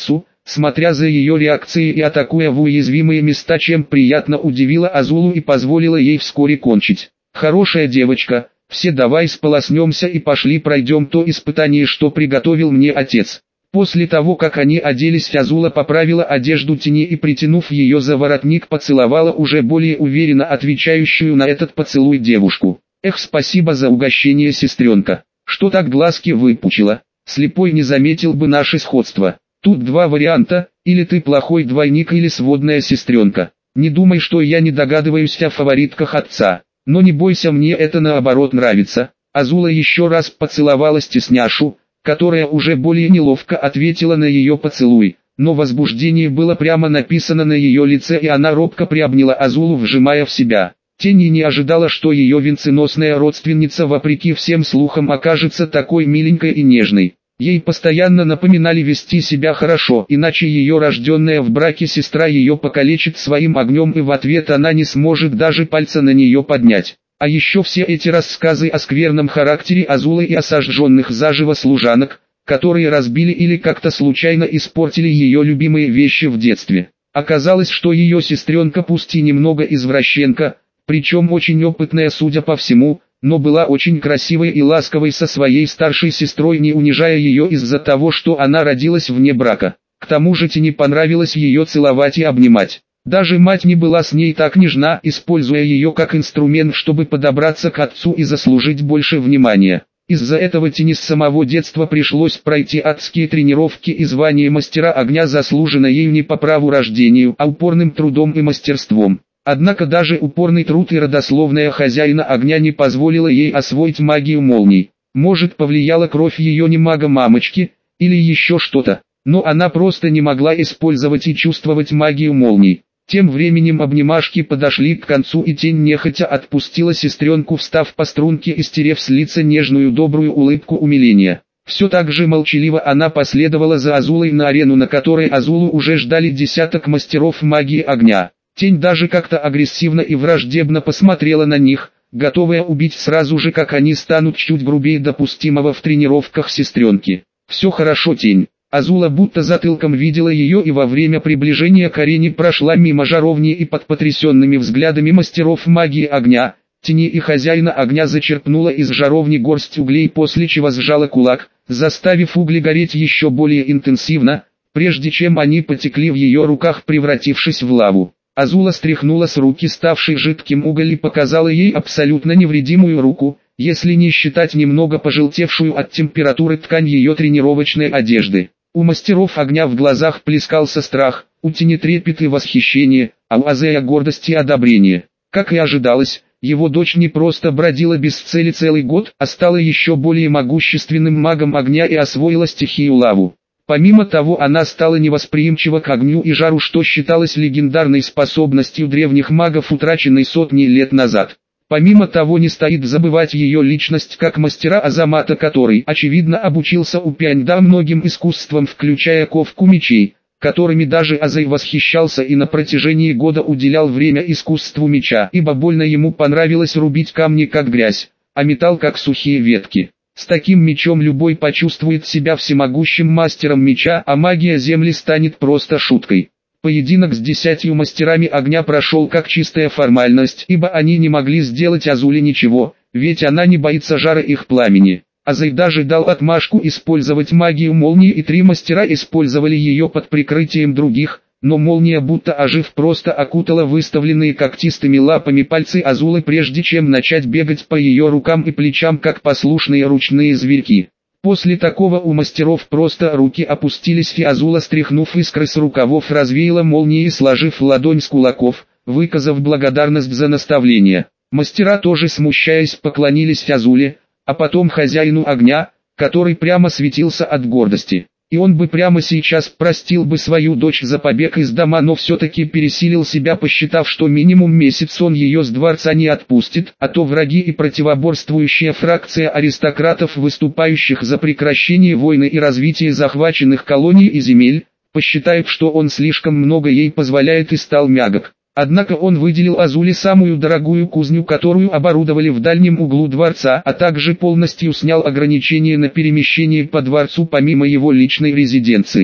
смотря за ее реакцией и атакуя в уязвимые места, чем приятно удивила Азулу и позволила ей вскоре кончить. «Хорошая девочка, все давай сполоснемся и пошли пройдем то испытание, что приготовил мне отец». После того, как они оделись, Азула поправила одежду Тени и, притянув ее за воротник, поцеловала уже более уверенно отвечающую на этот поцелуй девушку. «Эх, спасибо за угощение, сестренка. Что так глазки выпучила? Слепой не заметил бы наше сходство. Тут два варианта, или ты плохой двойник, или сводная сестренка. Не думай, что я не догадываюсь о фаворитках отца. Но не бойся, мне это наоборот нравится». Азула еще раз поцеловала стесняшу, которая уже более неловко ответила на ее поцелуй, но возбуждение было прямо написано на ее лице, и она робко приобняла Азулу, вжимая в себя. Тени не ожидала, что ее венценосная родственница вопреки всем слухам окажется такой миленькой и нежной. Ей постоянно напоминали вести себя хорошо, иначе ее рожденная в браке сестра ее покалечит своим огнем, и в ответ она не сможет даже пальца на нее поднять. А еще все эти рассказы о скверном характере Азулы и о сожженных заживо служанок, которые разбили или как-то случайно испортили ее любимые вещи в детстве. Оказалось, что ее сестренка пусть и немного извращенка, причем очень опытная, судя по всему, но была очень красивой и ласковой со своей старшей сестрой, не унижая ее из-за того, что она родилась вне брака. К тому же Тени понравилось ее целовать и обнимать. Даже мать не была с ней так нежна, используя ее как инструмент, чтобы подобраться к отцу и заслужить больше внимания. Из-за этого Тени с самого детства пришлось пройти адские тренировки, и звание мастера огня заслужено ею не по праву рождению, а упорным трудом и мастерством. Однако даже упорный труд и родословная хозяина огня не позволила ей освоить магию молний. Может, повлияла кровь ее немага мамочки, или еще что-то, но она просто не могла использовать и чувствовать магию молний. Тем временем обнимашки подошли к концу, и Тень нехотя отпустила сестренку, встав по струнке и стерев с лица нежную добрую улыбку умиления. Все так же молчаливо она последовала за Азулой на арену, на которой Азулу уже ждали десяток мастеров магии огня. Тень даже как-то агрессивно и враждебно посмотрела на них, готовая убить сразу же, как они станут чуть грубее допустимого в тренировках сестренки. «Все хорошо, Тень». Азула будто затылком видела ее, и во время приближения к арене прошла мимо жаровни, и под потрясенными взглядами мастеров магии огня, Тени и хозяина огня зачерпнула из жаровни горсть углей, после чего сжала кулак, заставив угли гореть еще более интенсивно, прежде чем они потекли в ее руках, превратившись в лаву. Азула стряхнула с руки ставший жидким уголь и показала ей абсолютно невредимую руку, если не считать немного пожелтевшую от температуры ткань ее тренировочной одежды. У мастеров огня в глазах плескался страх, у Тени трепет и восхищение, а у Азея гордость и одобрение. Как и ожидалось, его дочь не просто бродила без цели целый год, а стала еще более могущественным магом огня и освоила стихию лаву. Помимо того, она стала невосприимчива к огню и жару, что считалось легендарной способностью древних магов, утраченной сотни лет назад. Помимо того, не стоит забывать ее личность как мастера Азамата, который, очевидно, обучился у Пяньда многим искусствам, включая ковку мечей, которыми даже Азей восхищался и на протяжении года уделял время искусству меча, ибо больно ему понравилось рубить камни как грязь, а металл как сухие ветки. С таким мечом любой почувствует себя всемогущим мастером меча, а магия земли станет просто шуткой. Поединок с десятью мастерами огня прошел как чистая формальность, ибо они не могли сделать Азуле ничего, ведь она не боится жара их пламени. Азей даже дал отмашку использовать магию молнии, и три мастера использовали ее под прикрытием других, но молния, будто ожив, просто окутала выставленные когтистыми лапами пальцы Азулы, прежде чем начать бегать по ее рукам и плечам, как послушные ручные зверьки. После такого у мастеров просто руки опустились, и Азула, стряхнув искры с рукавов, развеяла молнии, сложив ладонь с кулаков, выказав благодарность за наставление. Мастера тоже, смущаясь, поклонились Азуле, а потом хозяину огня, который прямо светился от гордости. И он бы прямо сейчас простил бы свою дочь за побег из дома, но все-таки пересилил себя, посчитав, что минимум месяц он ее с дворца не отпустит, а то враги и противоборствующая фракция аристократов, выступающих за прекращение войны и развитие захваченных колоний и земель, посчитают, что он слишком много ей позволяет, и стал мягок. Однако он выделил Азуле самую дорогую кузню, которую оборудовали в дальнем углу дворца, а также полностью снял ограничения на перемещение по дворцу помимо его личной резиденции.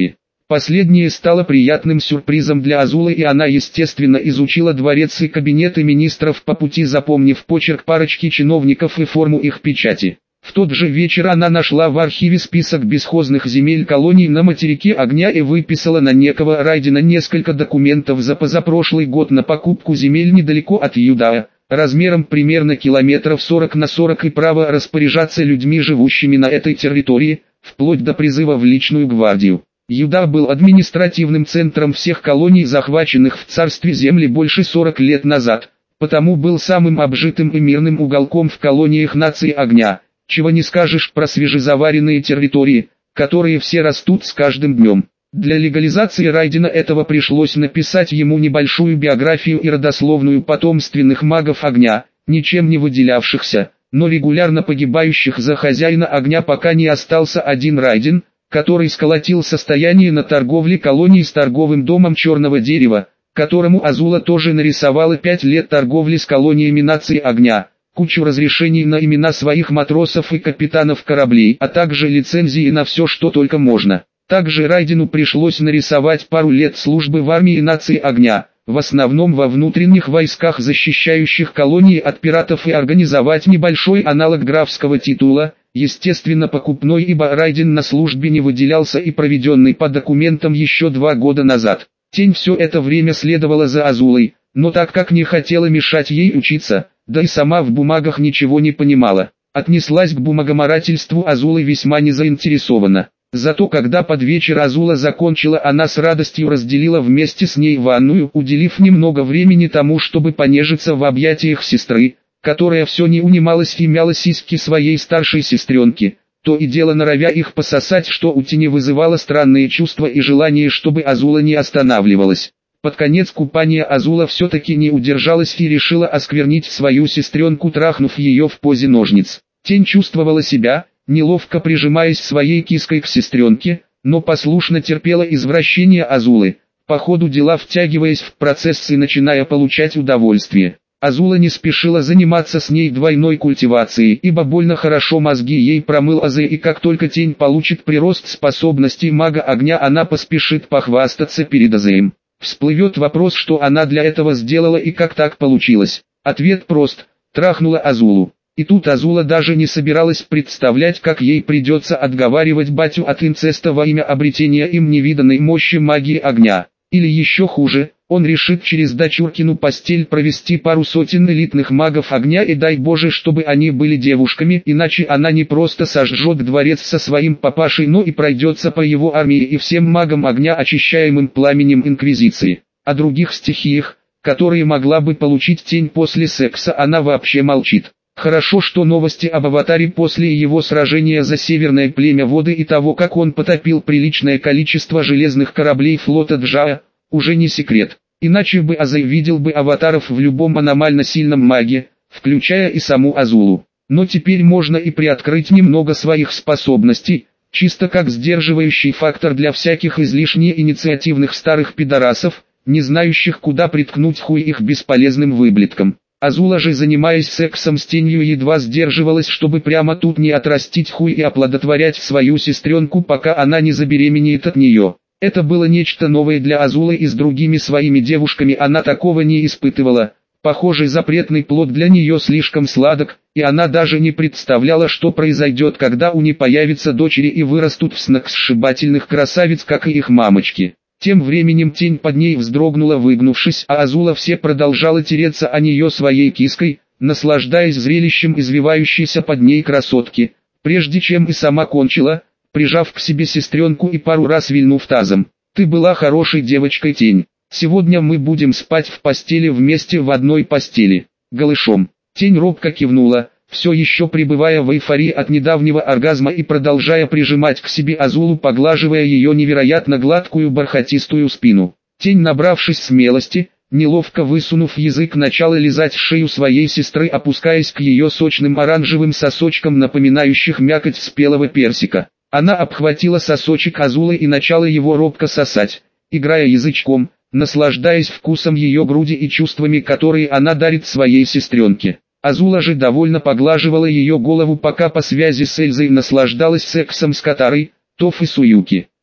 Последнее стало приятным сюрпризом для Азулы, и она естественно изучила дворец и кабинеты министров по пути, запомнив почерк парочки чиновников и форму их печати. В тот же вечер она нашла в архиве список бесхозных земель колоний на материке Огня и выписала на некого Райдена несколько документов за позапрошлый год на покупку земель недалеко от Юдаа, размером примерно километров сорок на сорок, и право распоряжаться людьми, живущими на этой территории, вплоть до призыва в личную гвардию. Юдаа был административным центром всех колоний, захваченных в царстве земли больше сорока лет назад, потому был самым обжитым и мирным уголком в колониях нации Огня, чего не скажешь про свежезаваренные территории, которые все растут с каждым днем. Для легализации Райдена этого пришлось написать ему небольшую биографию и родословную потомственных магов Огня, ничем не выделявшихся, но регулярно погибающих за хозяина Огня, пока не остался один Райден, который сколотил состояние на торговле колоний с торговым домом Черного Дерева, которому Азула тоже нарисовала пять лет торговли с колониями нации Огня, кучу разрешений на имена своих матросов и капитанов кораблей, а также лицензии на все, что только можно. Также Райдену пришлось нарисовать пару лет службы в армии нации Огня, в основном во внутренних войсках, защищающих колонии от пиратов, и организовать небольшой аналог графского титула, естественно покупной, ибо Райден на службе не выделялся и проведенный по документам еще два года назад. Тень все это время следовала за Азулой, но так как не хотела мешать ей учиться, да и сама в бумагах ничего не понимала, отнеслась к бумагоморательству Азулы весьма незаинтересованно. Зато когда под вечер Азула закончила, она с радостью разделила вместе с ней ванную, уделив немного времени тому, чтобы понежиться в объятиях сестры, которая все не унималась и мяла сиськи своей старшей сестренки, то и дело норовя их пососать, что у Тени вызывало странные чувства и желание, чтобы Азула не останавливалась. Под конец купания Азула все-таки не удержалась и решила осквернить свою сестренку, трахнув ее в позе ножниц. Тень чувствовала себя, неловко прижимаясь своей киской к сестренке, но послушно терпела извращение Азулы, по ходу дела втягиваясь в процесс и начиная получать удовольствие. Азула не спешила заниматься с ней двойной культивацией, ибо больно хорошо мозги ей промыл Азе, и как только Тень получит прирост способностей мага Огня, она поспешит похвастаться перед Азеем. Всплывет вопрос, что она для этого сделала и как так получилось. Ответ прост: трахнула Азулу. И тут Азула даже не собиралась представлять, как ей придется отговаривать батю от инцеста во имя обретения им невиданной мощи магии Огня. Или еще хуже, он решит через дочуркину постель провести пару сотен элитных магов Огня, и дай Боже, чтобы они были девушками, иначе она не просто сожжет дворец со своим папашей, но и пройдется по его армии и всем магам Огня, очищаемым пламенем Инквизиции. О других стихиях, которые могла бы получить Тень после секса, она вообще молчит. Хорошо, что новости об Аватаре после его сражения за северное племя воды и того, как он потопил приличное количество железных кораблей флота Джаа, уже не секрет. Иначе бы Азей видел бы аватаров в любом аномально сильном маге, включая и саму Азулу. Но теперь можно и приоткрыть немного своих способностей, чисто как сдерживающий фактор для всяких излишне инициативных старых пидорасов, не знающих, куда приткнуть хуй их бесполезным выблеткам. Азула же, занимаясь сексом с Тенью, едва сдерживалась, чтобы прямо тут не отрастить хуй и оплодотворять свою сестренку, пока она не забеременеет от нее. Это было нечто новое для Азулы, и с другими своими девушками она такого не испытывала. Похоже, запретный плод для нее слишком сладок, и она даже не представляла, что произойдет, когда у нее появятся дочери и вырастут в сногсшибательных красавиц, как и их мамочки. Тем временем Тень под ней вздрогнула, выгнувшись, а Азула все продолжала тереться о нее своей киской, наслаждаясь зрелищем извивающейся под ней красотки, прежде чем и сама кончила, прижав к себе сестренку и пару раз вильнув тазом. «Ты была хорошей девочкой, Тень. Сегодня мы будем спать в постели вместе, в одной постели, голышом». Тень робко кивнула, все еще пребывая в эйфории от недавнего оргазма и продолжая прижимать к себе Азулу, поглаживая ее невероятно гладкую бархатистую спину. Тень, набравшись смелости, неловко высунув язык, начала лизать шею своей сестры, опускаясь к ее сочным оранжевым сосочкам, напоминающих мякоть спелого персика. Она обхватила сосочек Азулы и начала его робко сосать, играя язычком, наслаждаясь вкусом ее груди и чувствами, которые она дарит своей сестренке. Азула же довольно поглаживала ее голову, пока по связи с Эльзой наслаждалась сексом с Катарой, Тоф и Суюки.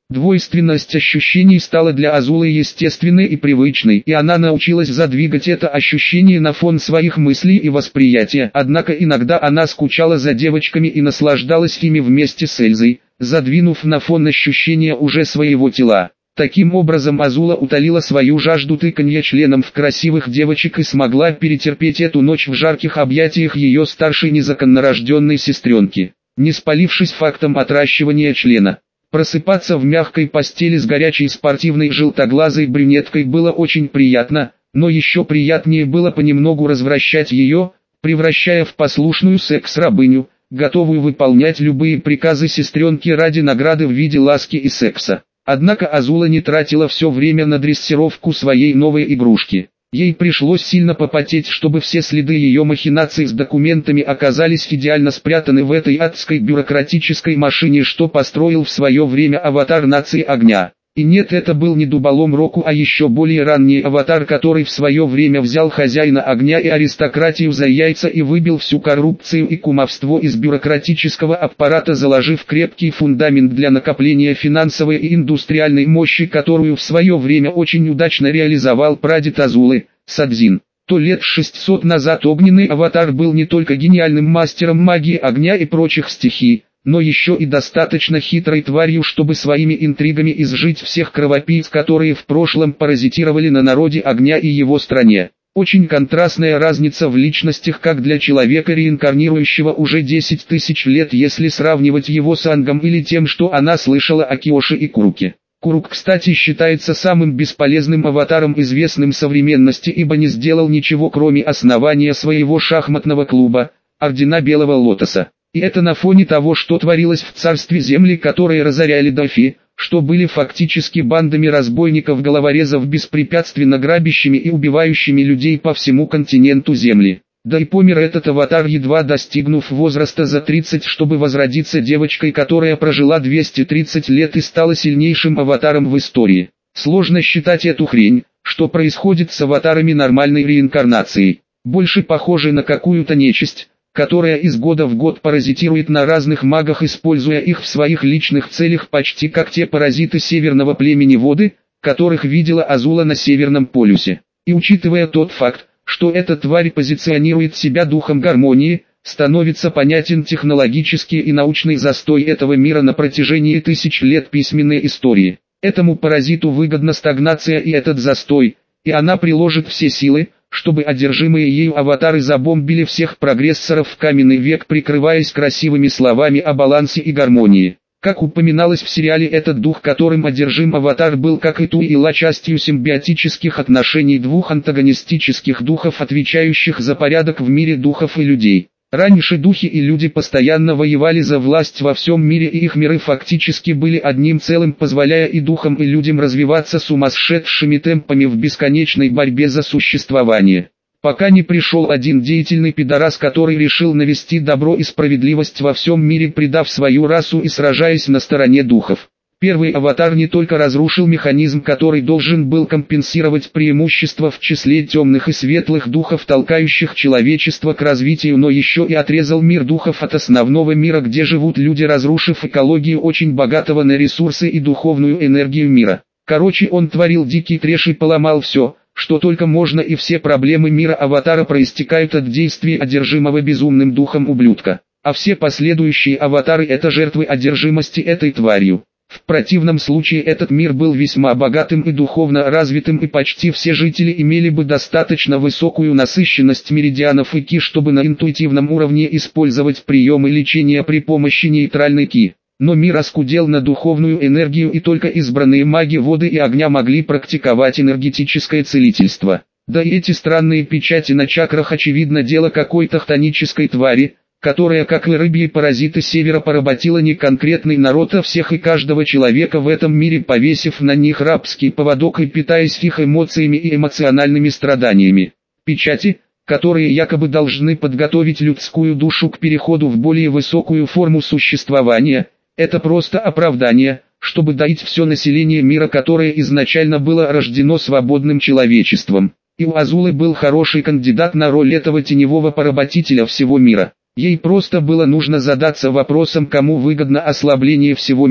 Двойственность ощущений стала для Азулы естественной и привычной, и она научилась задвигать это ощущение на фон своих мыслей и восприятия. Однако иногда она скучала за девочками и наслаждалась ими вместе с Эльзой, задвинув на фон ощущения уже своего тела. Таким образом Азула утолила свою жажду тыканья членом в красивых девочек и смогла перетерпеть эту ночь в жарких объятиях ее старшей незаконнорожденной сестренки, не спалившись фактом отращивания члена. Просыпаться в мягкой постели с горячей спортивной желтоглазой брюнеткой было очень приятно, но еще приятнее было понемногу развращать ее, превращая в послушную секс-рабыню, готовую выполнять любые приказы сестренки ради награды в виде ласки и секса. Однако Азула не тратила все время на дрессировку своей новой игрушки. Ей пришлось сильно попотеть, чтобы все следы ее махинаций с документами оказались идеально спрятаны в этой адской бюрократической машине, что построил в свое время аватар нации огня. И нет, это был не дуболом Року, а еще более ранний аватар, который в свое время взял хозяина огня и аристократию за яйца и выбил всю коррупцию и кумовство из бюрократического аппарата, заложив крепкий фундамент для накопления финансовой и индустриальной мощи, которую в свое время очень удачно реализовал прадед Азулы, Садзин. То лет шестьсот назад огненный аватар был не только гениальным мастером магии огня и прочих стихий, но еще и достаточно хитрой тварью, чтобы своими интригами изжить всех кровопийц, которые в прошлом паразитировали на народе огня и его стране. Очень контрастная разница в личностях как для человека, реинкарнирующего уже десять тысяч лет, если сравнивать его с Ангом или тем, что она слышала о Киоши и Куруке. Курук, кстати, считается самым бесполезным аватаром, известным современности, ибо не сделал ничего, кроме основания своего шахматного клуба, Ордена Белого Лотоса. И это на фоне того, что творилось в царстве земли, которые разоряли Дафи, что были фактически бандами разбойников-головорезов, беспрепятственно грабящими и убивающими людей по всему континенту земли. Да и помер этот аватар, едва достигнув возраста за тридцать, чтобы возродиться девочкой, которая прожила двести тридцать лет и стала сильнейшим аватаром в истории. Сложно считать эту хрень, что происходит с аватарами нормальной реинкарнации, больше похожей на какую-то нечисть, которая из года в год паразитирует на разных магах, используя их в своих личных целях, почти как те паразиты северного племени воды, которых видела Азула на Северном полюсе. И учитывая тот факт, что эта тварь позиционирует себя духом гармонии, становится понятен технологический и научный застой этого мира на протяжении тысяч лет письменной истории. Этому паразиту выгодна стагнация и этот застой, и она приложит все силы, чтобы одержимые ею аватары забомбили всех прогрессоров в каменный век, прикрываясь красивыми словами о балансе и гармонии. Как упоминалось в сериале, этот дух, которым одержим аватар, был как и Туила частью симбиотических отношений двух антагонистических духов, отвечающих за порядок в мире духов и людей. Раньше духи и люди постоянно воевали за власть во всем мире, и их миры фактически были одним целым, позволяя и духам, и людям развиваться сумасшедшими темпами в бесконечной борьбе за существование. Пока не пришел один деятельный пидорас, который решил навести добро и справедливость во всем мире, предав свою расу и сражаясь на стороне духов. Первый аватар не только разрушил механизм, который должен был компенсировать преимущество в числе темных и светлых духов, толкающих человечество к развитию, но еще и отрезал мир духов от основного мира, где живут люди, разрушив экологию очень богатого на ресурсы и духовную энергию мира. Короче, он творил дикий трэш и поломал все, что только можно, и все проблемы мира аватара проистекают от действий одержимого безумным духом ублюдка. А все последующие аватары — это жертвы одержимости этой тварью. В противном случае этот мир был весьма богатым и духовно развитым, и почти все жители имели бы достаточно высокую насыщенность меридианов и ки, чтобы на интуитивном уровне использовать приемы лечения при помощи нейтральной ки. Но мир оскудел на духовную энергию, и только избранные маги воды и огня могли практиковать энергетическое целительство. Да и эти странные печати на чакрах, очевидно, дело какой-то хтонической твари, которая, как и рыбьи паразиты севера, поработила не конкретный народ, а всех и каждого человека в этом мире, повесив на них рабский поводок и питаясь их эмоциями и эмоциональными страданиями. Печати, которые якобы должны подготовить людскую душу к переходу в более высокую форму существования, это просто оправдание, чтобы доить все население мира, которое изначально было рождено свободным человечеством. И у Азулы был хороший кандидат на роль этого теневого поработителя всего мира. Ей просто было нужно задаться вопросом, кому выгодно ослабление всего мира.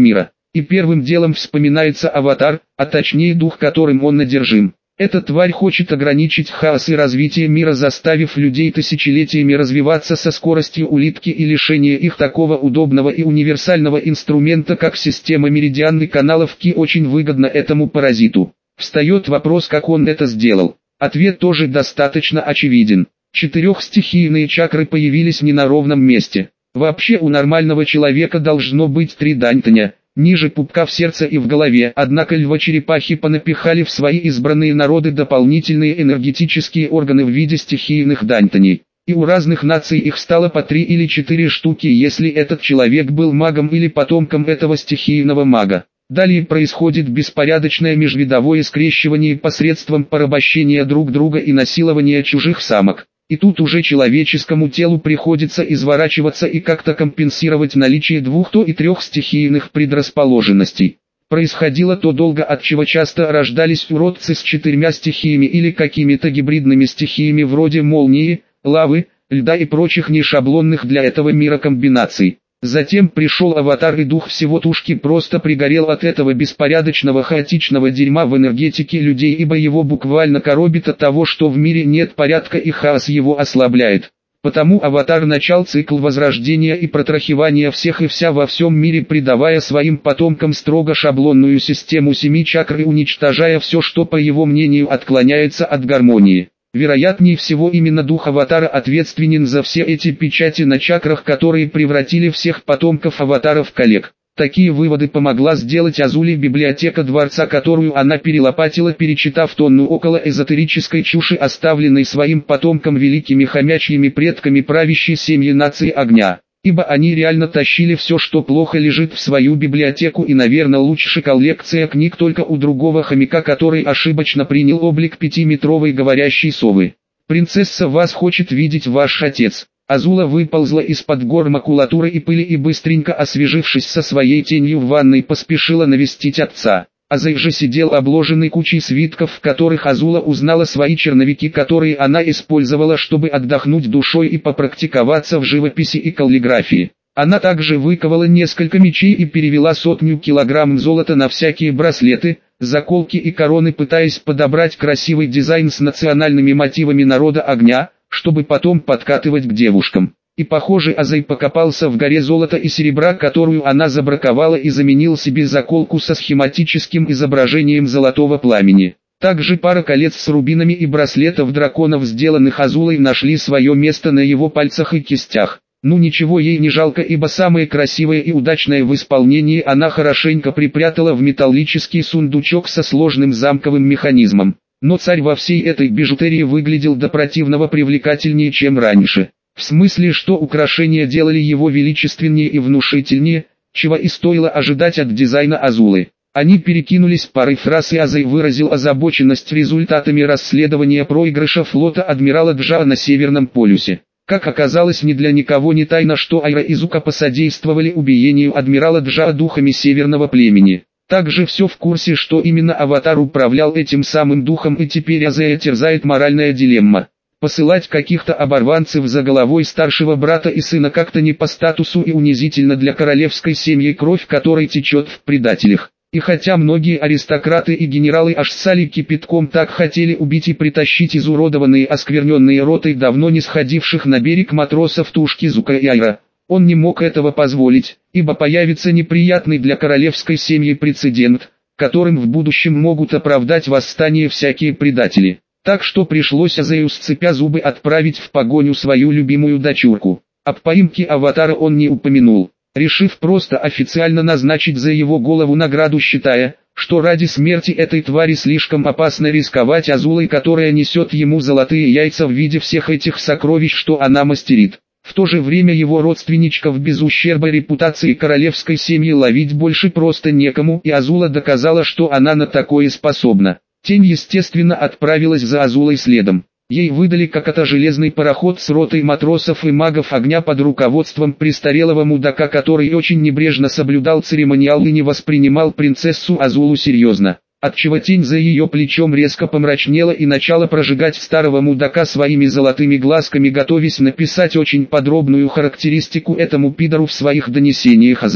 И первым делом вспоминается аватар, а точнее дух, которым он одержим. Эта тварь хочет ограничить хаос и развитие мира, заставив людей тысячелетиями развиваться со скоростью улитки и лишение их такого удобного и универсального инструмента, как система меридианных каналов Ки, очень выгодно этому паразиту. Встает вопрос, как он это сделал. Ответ тоже достаточно очевиден. Четырехстихийные чакры появились не на ровном месте. Вообще у нормального человека должно быть три дантаня, ниже пупка в сердце и в голове, однако львочерепахи понапихали в свои избранные народы дополнительные энергетические органы в виде стихийных дантаней. И у разных наций их стало по три или четыре штуки, если этот человек был магом или потомком этого стихийного мага. Далее происходит беспорядочное межвидовое скрещивание посредством порабощения друг друга и насилования чужих самок. И тут уже человеческому телу приходится изворачиваться и как-то компенсировать наличие двух то и трех стихийных предрасположенностей. Происходило то долго, отчего часто рождались уродцы с четырьмя стихиями или какими-то гибридными стихиями вроде молнии, лавы, льда и прочих нешаблонных для этого мира комбинаций. Затем пришел аватар, и дух всего тушки просто пригорел от этого беспорядочного хаотичного дерьма в энергетике людей, ибо его буквально коробит от того, что в мире нет порядка и хаос его ослабляет. Потому аватар начал цикл возрождения и протрахивания всех и вся во всем мире, придавая своим потомкам строго шаблонную систему семи чакр и уничтожая все, что по его мнению отклоняется от гармонии. Вероятнее всего именно дух аватара ответственен за все эти печати на чакрах, которые превратили всех потомков аватара в коллег. Такие выводы помогла сделать Азуле библиотека дворца, которую она перелопатила, перечитав тонну около эзотерической чуши, оставленной своим потомкам великими хомячьими предками правящей семьи нации огня. Ибо они реально тащили все, что плохо, лежит в свою библиотеку, и, наверное, лучше коллекция книг только у другого хомяка, который ошибочно принял облик пятиметровой говорящей совы. «Принцесса, вас хочет видеть ваш отец». Азула выползла из-под гор макулатуры и пыли и, быстренько освежившись со своей тенью в ванной, поспешила навестить отца. Азай же сидел обложенный кучей свитков, в которых Азула узнала свои черновики, которые она использовала, чтобы отдохнуть душой и попрактиковаться в живописи и каллиграфии. Она также выковала несколько мечей и перевела сотню килограмм золота на всякие браслеты, заколки и короны, пытаясь подобрать красивый дизайн с национальными мотивами народа огня, чтобы потом подкатывать к девушкам. И похоже, Азай покопался в горе золота и серебра, которую она забраковала, и заменил себе заколку со схематическим изображением золотого пламени. Также пара колец с рубинами и браслетов драконов, сделанных Азулой, нашли свое место на его пальцах и кистях. Ну ничего ей не жалко, ибо самое красивое и удачное в исполнении она хорошенько припрятала в металлический сундучок со сложным замковым механизмом. Но царь во всей этой бижутерии выглядел до противного привлекательнее, чем раньше. В смысле, что украшения делали его величественнее и внушительнее, чего и стоило ожидать от дизайна Азулы. Они перекинулись парой фраз, и Азай выразил озабоченность результатами расследования проигрыша флота адмирала Джа на Северном полюсе. Как оказалось, ни для никого не тайна, что Айра и Зука посодействовали убиению адмирала Джа духами северного племени. Также все в курсе, что именно аватар управлял этим самым духом, и теперь Азая терзает моральная дилемма. Посылать каких-то оборванцев за головой старшего брата и сына как-то не по статусу и унизительно для королевской семьи, кровь которой течет в предателях. И хотя многие аристократы и генералы аж ссали кипятком, так хотели убить и притащить изуродованные, оскверненные ротой давно не сходивших на берег матросов тушки Зука и Айра, он не мог этого позволить, ибо появится неприятный для королевской семьи прецедент, которым в будущем могут оправдать восстание всякие предатели. Так что пришлось Азаю, сцепя зубы, отправить в погоню свою любимую дочурку. Об поимке аватара он не упомянул, решив просто официально назначить за его голову награду, считая, что ради смерти этой твари слишком опасно рисковать Азулой, которая несет ему золотые яйца в виде всех этих сокровищ, что она мастерит. В то же время его родственничков без ущерба репутации королевской семьи ловить больше просто некому, и Азула доказала, что она на такое способна. Тень, естественно, отправилась за Азулой следом. Ей выдали как-то железный пароход с ротой матросов и магов огня под руководством престарелого мудака, который очень небрежно соблюдал церемониал и не воспринимал принцессу Азулу серьезно. Отчего тень за ее плечом резко помрачнела и начала прожигать старого мудака своими золотыми глазками, готовясь написать очень подробную характеристику этому пидору в своих донесениях Азею.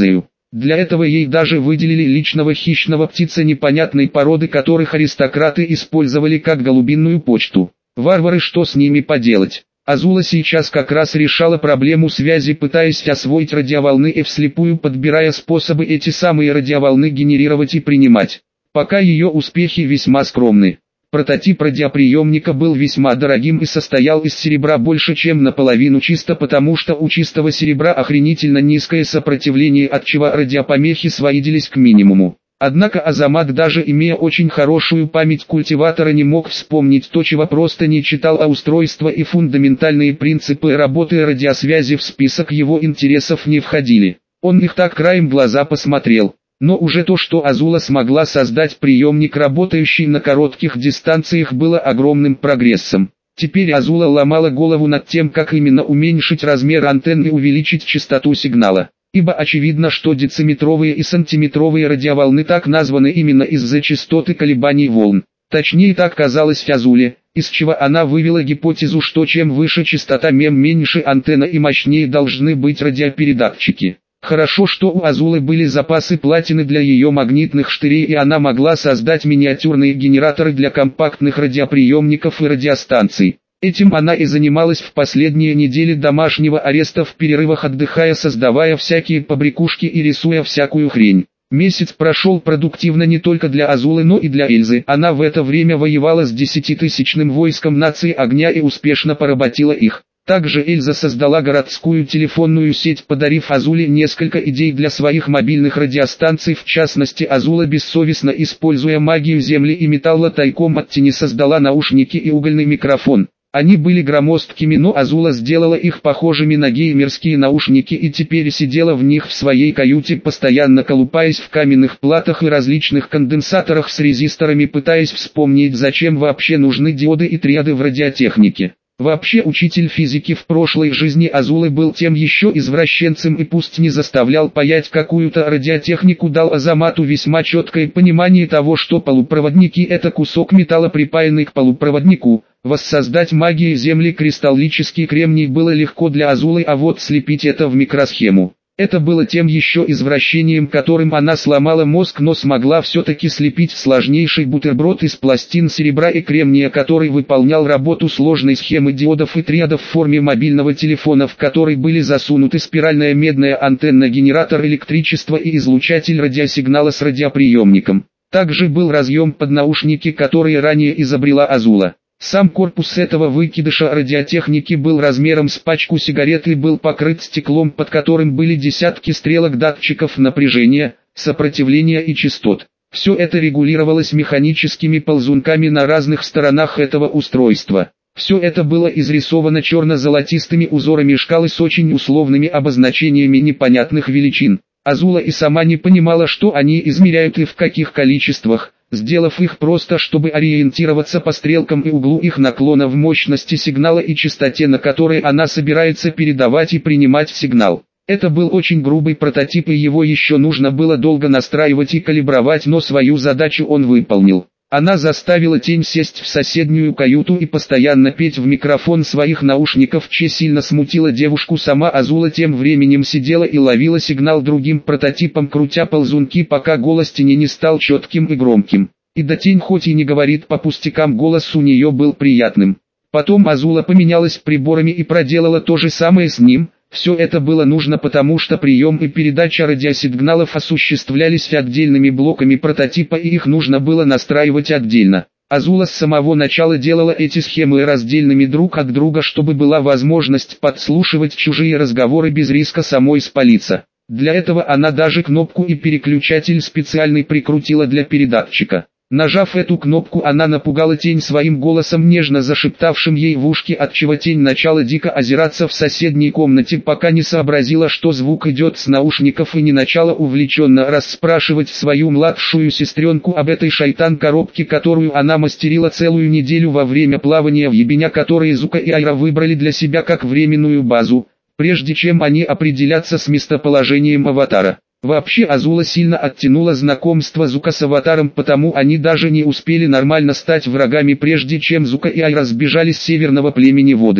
Для этого ей даже выделили личного хищного птица непонятной породы, которых аристократы использовали как голубиную почту. Варвары, что с ними поделать? Азула сейчас как раз решала проблему связи, пытаясь освоить радиоволны и вслепую подбирая способы эти самые радиоволны генерировать и принимать. Пока ее успехи весьма скромны. Прототип радиоприемника был весьма дорогим и состоял из серебра больше чем наполовину, чисто потому что у чистого серебра охренительно низкое сопротивление, отчего радиопомехи сводились к минимуму. Однако Азамат, даже имея очень хорошую память культиватора, не мог вспомнить то, чего просто не читал, а устройства и фундаментальные принципы работы радиосвязи в список его интересов не входили. Он их так краем глаза посмотрел. Но уже то, что Азула смогла создать приемник, работающий на коротких дистанциях, было огромным прогрессом. Теперь Азула ломала голову над тем, как именно уменьшить размер антенн и увеличить частоту сигнала. Ибо очевидно, что дециметровые и сантиметровые радиоволны так названы именно из-за частоты колебаний волн. Точнее, так казалось Азуле, из чего она вывела гипотезу, что чем выше частота, тем меньше антенна и мощнее должны быть радиопередатчики. Хорошо, что у Азулы были запасы платины для ее магнитных штырей, и она могла создать миниатюрные генераторы для компактных радиоприемников и радиостанций. Этим она и занималась в последние недели домашнего ареста, в перерывах отдыхая, создавая всякие побрякушки и рисуя всякую хрень. Месяц прошел продуктивно не только для Азулы, но и для Эльзы. Она в это время воевала с десятитысячным войском нации огня и успешно поработила их. Также Эльза создала городскую телефонную сеть, подарив Азуле несколько идей для своих мобильных радиостанций. В частности, Азула, бессовестно используя магию земли и металла, тайком от тени создала наушники и угольный микрофон. Они были громоздкими, но Азула сделала их похожими на геймерские наушники и теперь сидела в них в своей каюте, постоянно колупаясь в каменных платах и различных конденсаторах с резисторами, пытаясь вспомнить, зачем вообще нужны диоды и триады в радиотехнике. Вообще, учитель физики в прошлой жизни Азулы был тем еще извращенцем, и пусть не заставлял паять какую-то радиотехнику, дал Азамату весьма четкое понимание того, что полупроводники — это кусок металла, припаянный к полупроводнику. Воссоздать магией земли кристаллический кремний было легко для Азулы, а вот слепить это в микросхему — это было тем еще извращением, которым она сломала мозг, но смогла все-таки слепить сложнейший бутерброд из пластин серебра и кремния, который выполнял работу сложной схемы диодов и триадов в форме мобильного телефона, в который были засунуты спиральная медная антенна, генератор электричества и излучатель радиосигнала с радиоприемником. Также был разъем под наушники, который ранее изобрела Азула. Сам корпус этого выкидыша радиотехники был размером с пачку сигарет и был покрыт стеклом, под которым были десятки стрелок датчиков напряжения, сопротивления и частот. Все это регулировалось механическими ползунками на разных сторонах этого устройства. Все это было изрисовано черно-золотистыми узорами шкалы с очень условными обозначениями непонятных величин. Азула и сама не понимала, что они измеряют и в каких количествах, сделав их просто, чтобы ориентироваться по стрелкам и углу их наклона в мощности сигнала и частоте, на которой она собирается передавать и принимать сигнал. Это был очень грубый прототип, и его еще нужно было долго настраивать и калибровать, но свою задачу он выполнил. Она заставила тень сесть в соседнюю каюту и постоянно петь в микрофон своих наушников, че сильно смутила девушку. Сама Азула тем временем сидела и ловила сигнал другим прототипом, крутя ползунки, пока голос тени не стал четким и громким. И да, тень хоть и не говорит по пустякам, голос у нее был приятным. Потом Азула поменялась приборами и проделала то же самое с ним. Все это было нужно, потому что прием и передача радиосигналов осуществлялись отдельными блоками прототипа, и их нужно было настраивать отдельно. Азула с самого начала делала эти схемы раздельными друг от друга, чтобы была возможность подслушивать чужие разговоры без риска самой спалиться. Для этого она даже кнопку и переключатель специальный прикрутила для передатчика. Нажав эту кнопку, она напугала тень своим голосом, нежно зашептавшим ей в ушки, отчего тень начала дико озираться в соседней комнате, пока не сообразила, что звук идет с наушников, и не начала увлеченно расспрашивать свою младшую сестренку об этой шайтан-коробке, которую она мастерила целую неделю во время плавания в ебеня, которые Зука и Айра выбрали для себя как временную базу, прежде чем они определятся с местоположением аватара. Вообще Азула сильно оттянула знакомство Зука с аватаром, потому они даже не успели нормально стать врагами, прежде чем Зука и Айра сбежали с северного племени воды.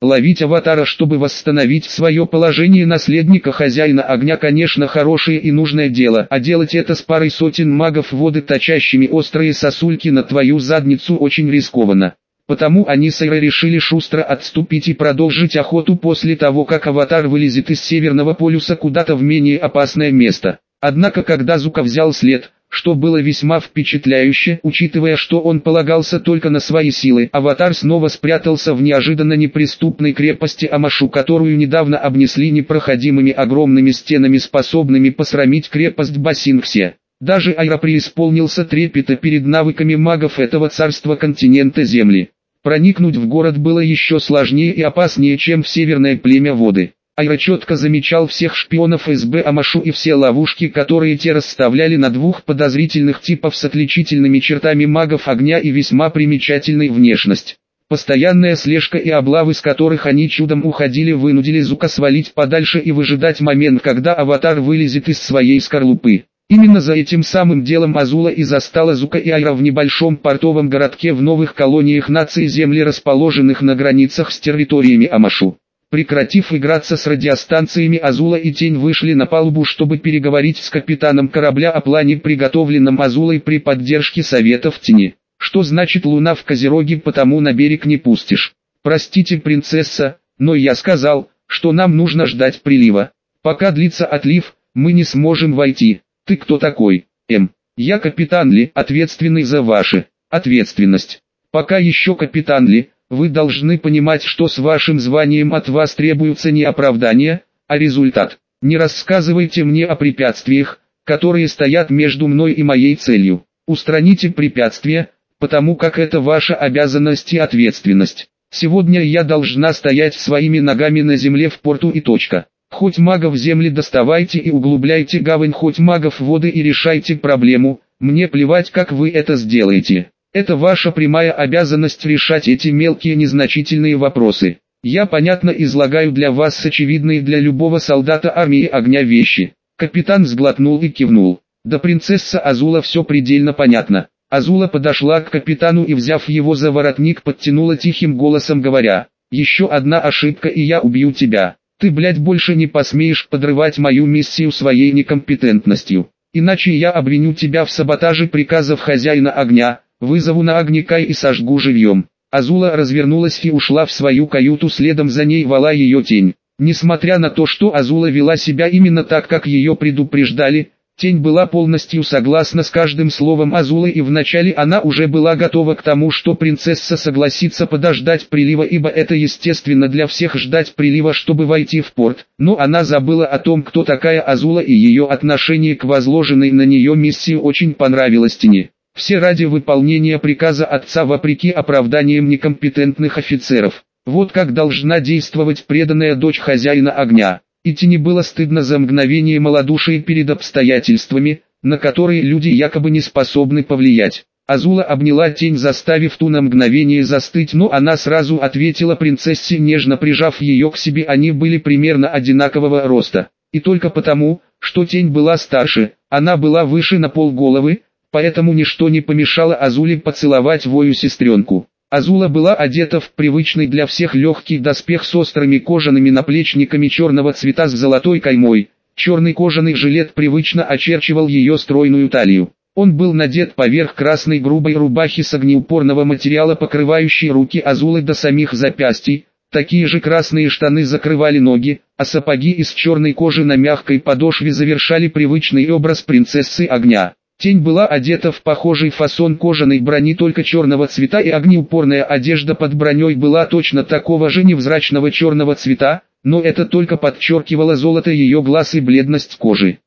Ловить аватара, чтобы восстановить свое положение наследника хозяина огня, конечно, хорошее и нужное дело, а делать это с парой сотен магов воды, точащими острые сосульки на твою задницу, очень рискованно. Потому они с Айрой решили шустро отступить и продолжить охоту после того, как аватар вылезет из Северного полюса куда-то в менее опасное место. Однако когда Зука взял след, что было весьма впечатляюще, учитывая, что он полагался только на свои силы, аватар снова спрятался в неожиданно неприступной крепости Амашу, которую недавно обнесли непроходимыми огромными стенами, способными посрамить крепость Басингсе. Даже Айра преисполнился трепета перед навыками магов этого царства континента Земли. Проникнуть в город было еще сложнее и опаснее, чем в северное племя воды. Айра четко замечал всех шпионов эс бэ Амашу и все ловушки, которые те расставляли на двух подозрительных типов с отличительными чертами магов огня и весьма примечательной внешность. Постоянная слежка и облавы, с которых они чудом уходили, вынудили Зука свалить подальше и выжидать момент, когда аватар вылезет из своей скорлупы. Именно за этим самым делом Азула и застала Зука и Айра в небольшом портовом городке в новых колониях нации Земли, расположенных на границах с территориями Амашу. Прекратив играться с радиостанциями, Азула и Тень вышли на палубу, чтобы переговорить с капитаном корабля о плане, приготовленном Азулой при поддержке Советов Тени. Что значит луна в Козероге, потому на берег не пустишь. Простите, принцесса, но я сказал, что нам нужно ждать прилива. Пока длится отлив, мы не сможем войти. Ты кто такой? М. Я капитан Ли, ответственный за вашу ответственность. Пока еще капитан Ли. Вы должны понимать, что с вашим званием от вас требуются не оправдания, а результат. Не рассказывайте мне о препятствиях, которые стоят между мной и моей целью. Устраните препятствия, потому как это ваша обязанность и ответственность. Сегодня я должна стоять своими ногами на земле в порту и точка. Хоть магов земли доставайте и углубляйте гавань, хоть магов воды и решайте проблему, мне плевать, как вы это сделаете. Это ваша прямая обязанность решать эти мелкие незначительные вопросы. Я понятно излагаю для вас очевидные для любого солдата армии огня вещи. Капитан сглотнул и кивнул. Да, принцесса Азула, все предельно понятно. Азула подошла к капитану и, взяв его за воротник, подтянула тихим голосом, говоря: «Еще одна ошибка и я убью тебя. Ты, блядь, больше не посмеешь подрывать мою миссию своей некомпетентностью. Иначе я обвиню тебя в саботаже приказов хозяина огня. Вызову на огнякай и сожгу живьем». Азула развернулась и ушла в свою каюту, следом за ней вала ее Тень. Несмотря на то, что Азула вела себя именно так, как ее предупреждали, Тень была полностью согласна с каждым словом Азулы, и вначале она уже была готова к тому, что принцесса согласится подождать прилива, ибо это естественно для всех ждать прилива, чтобы войти в порт, но она забыла о том, кто такая Азула, и ее отношение к возложенной на нее миссии очень понравилось Тени. Все ради выполнения приказа отца, вопреки оправданиям некомпетентных офицеров. Вот как должна действовать преданная дочь хозяина огня. И Тени было стыдно за мгновение малодушия перед обстоятельствами, на которые люди якобы не способны повлиять. Азула обняла Тень, заставив ту на мгновение застыть, но она сразу ответила принцессе, нежно прижав ее к себе. Они были примерно одинакового роста. И только потому, что Тень была старше, она была выше на полголовы, поэтому ничто не помешало Азуле поцеловать Вою сестренку. Азула была одета в привычный для всех легкий доспех с острыми кожаными наплечниками черного цвета с золотой каймой. Черный кожаный жилет привычно очерчивал ее стройную талию. Он был надет поверх красной грубой рубахи с огнеупорного материала, покрывающей руки Азулы до самих запястий. Такие же красные штаны закрывали ноги, а сапоги из черной кожи на мягкой подошве завершали привычный образ принцессы огня. Тень была одета в похожий фасон кожаной брони, только черного цвета, и огнеупорная одежда под броней была точно такого же невзрачного черного цвета, но это только подчеркивало золото ее глаз и бледность кожи.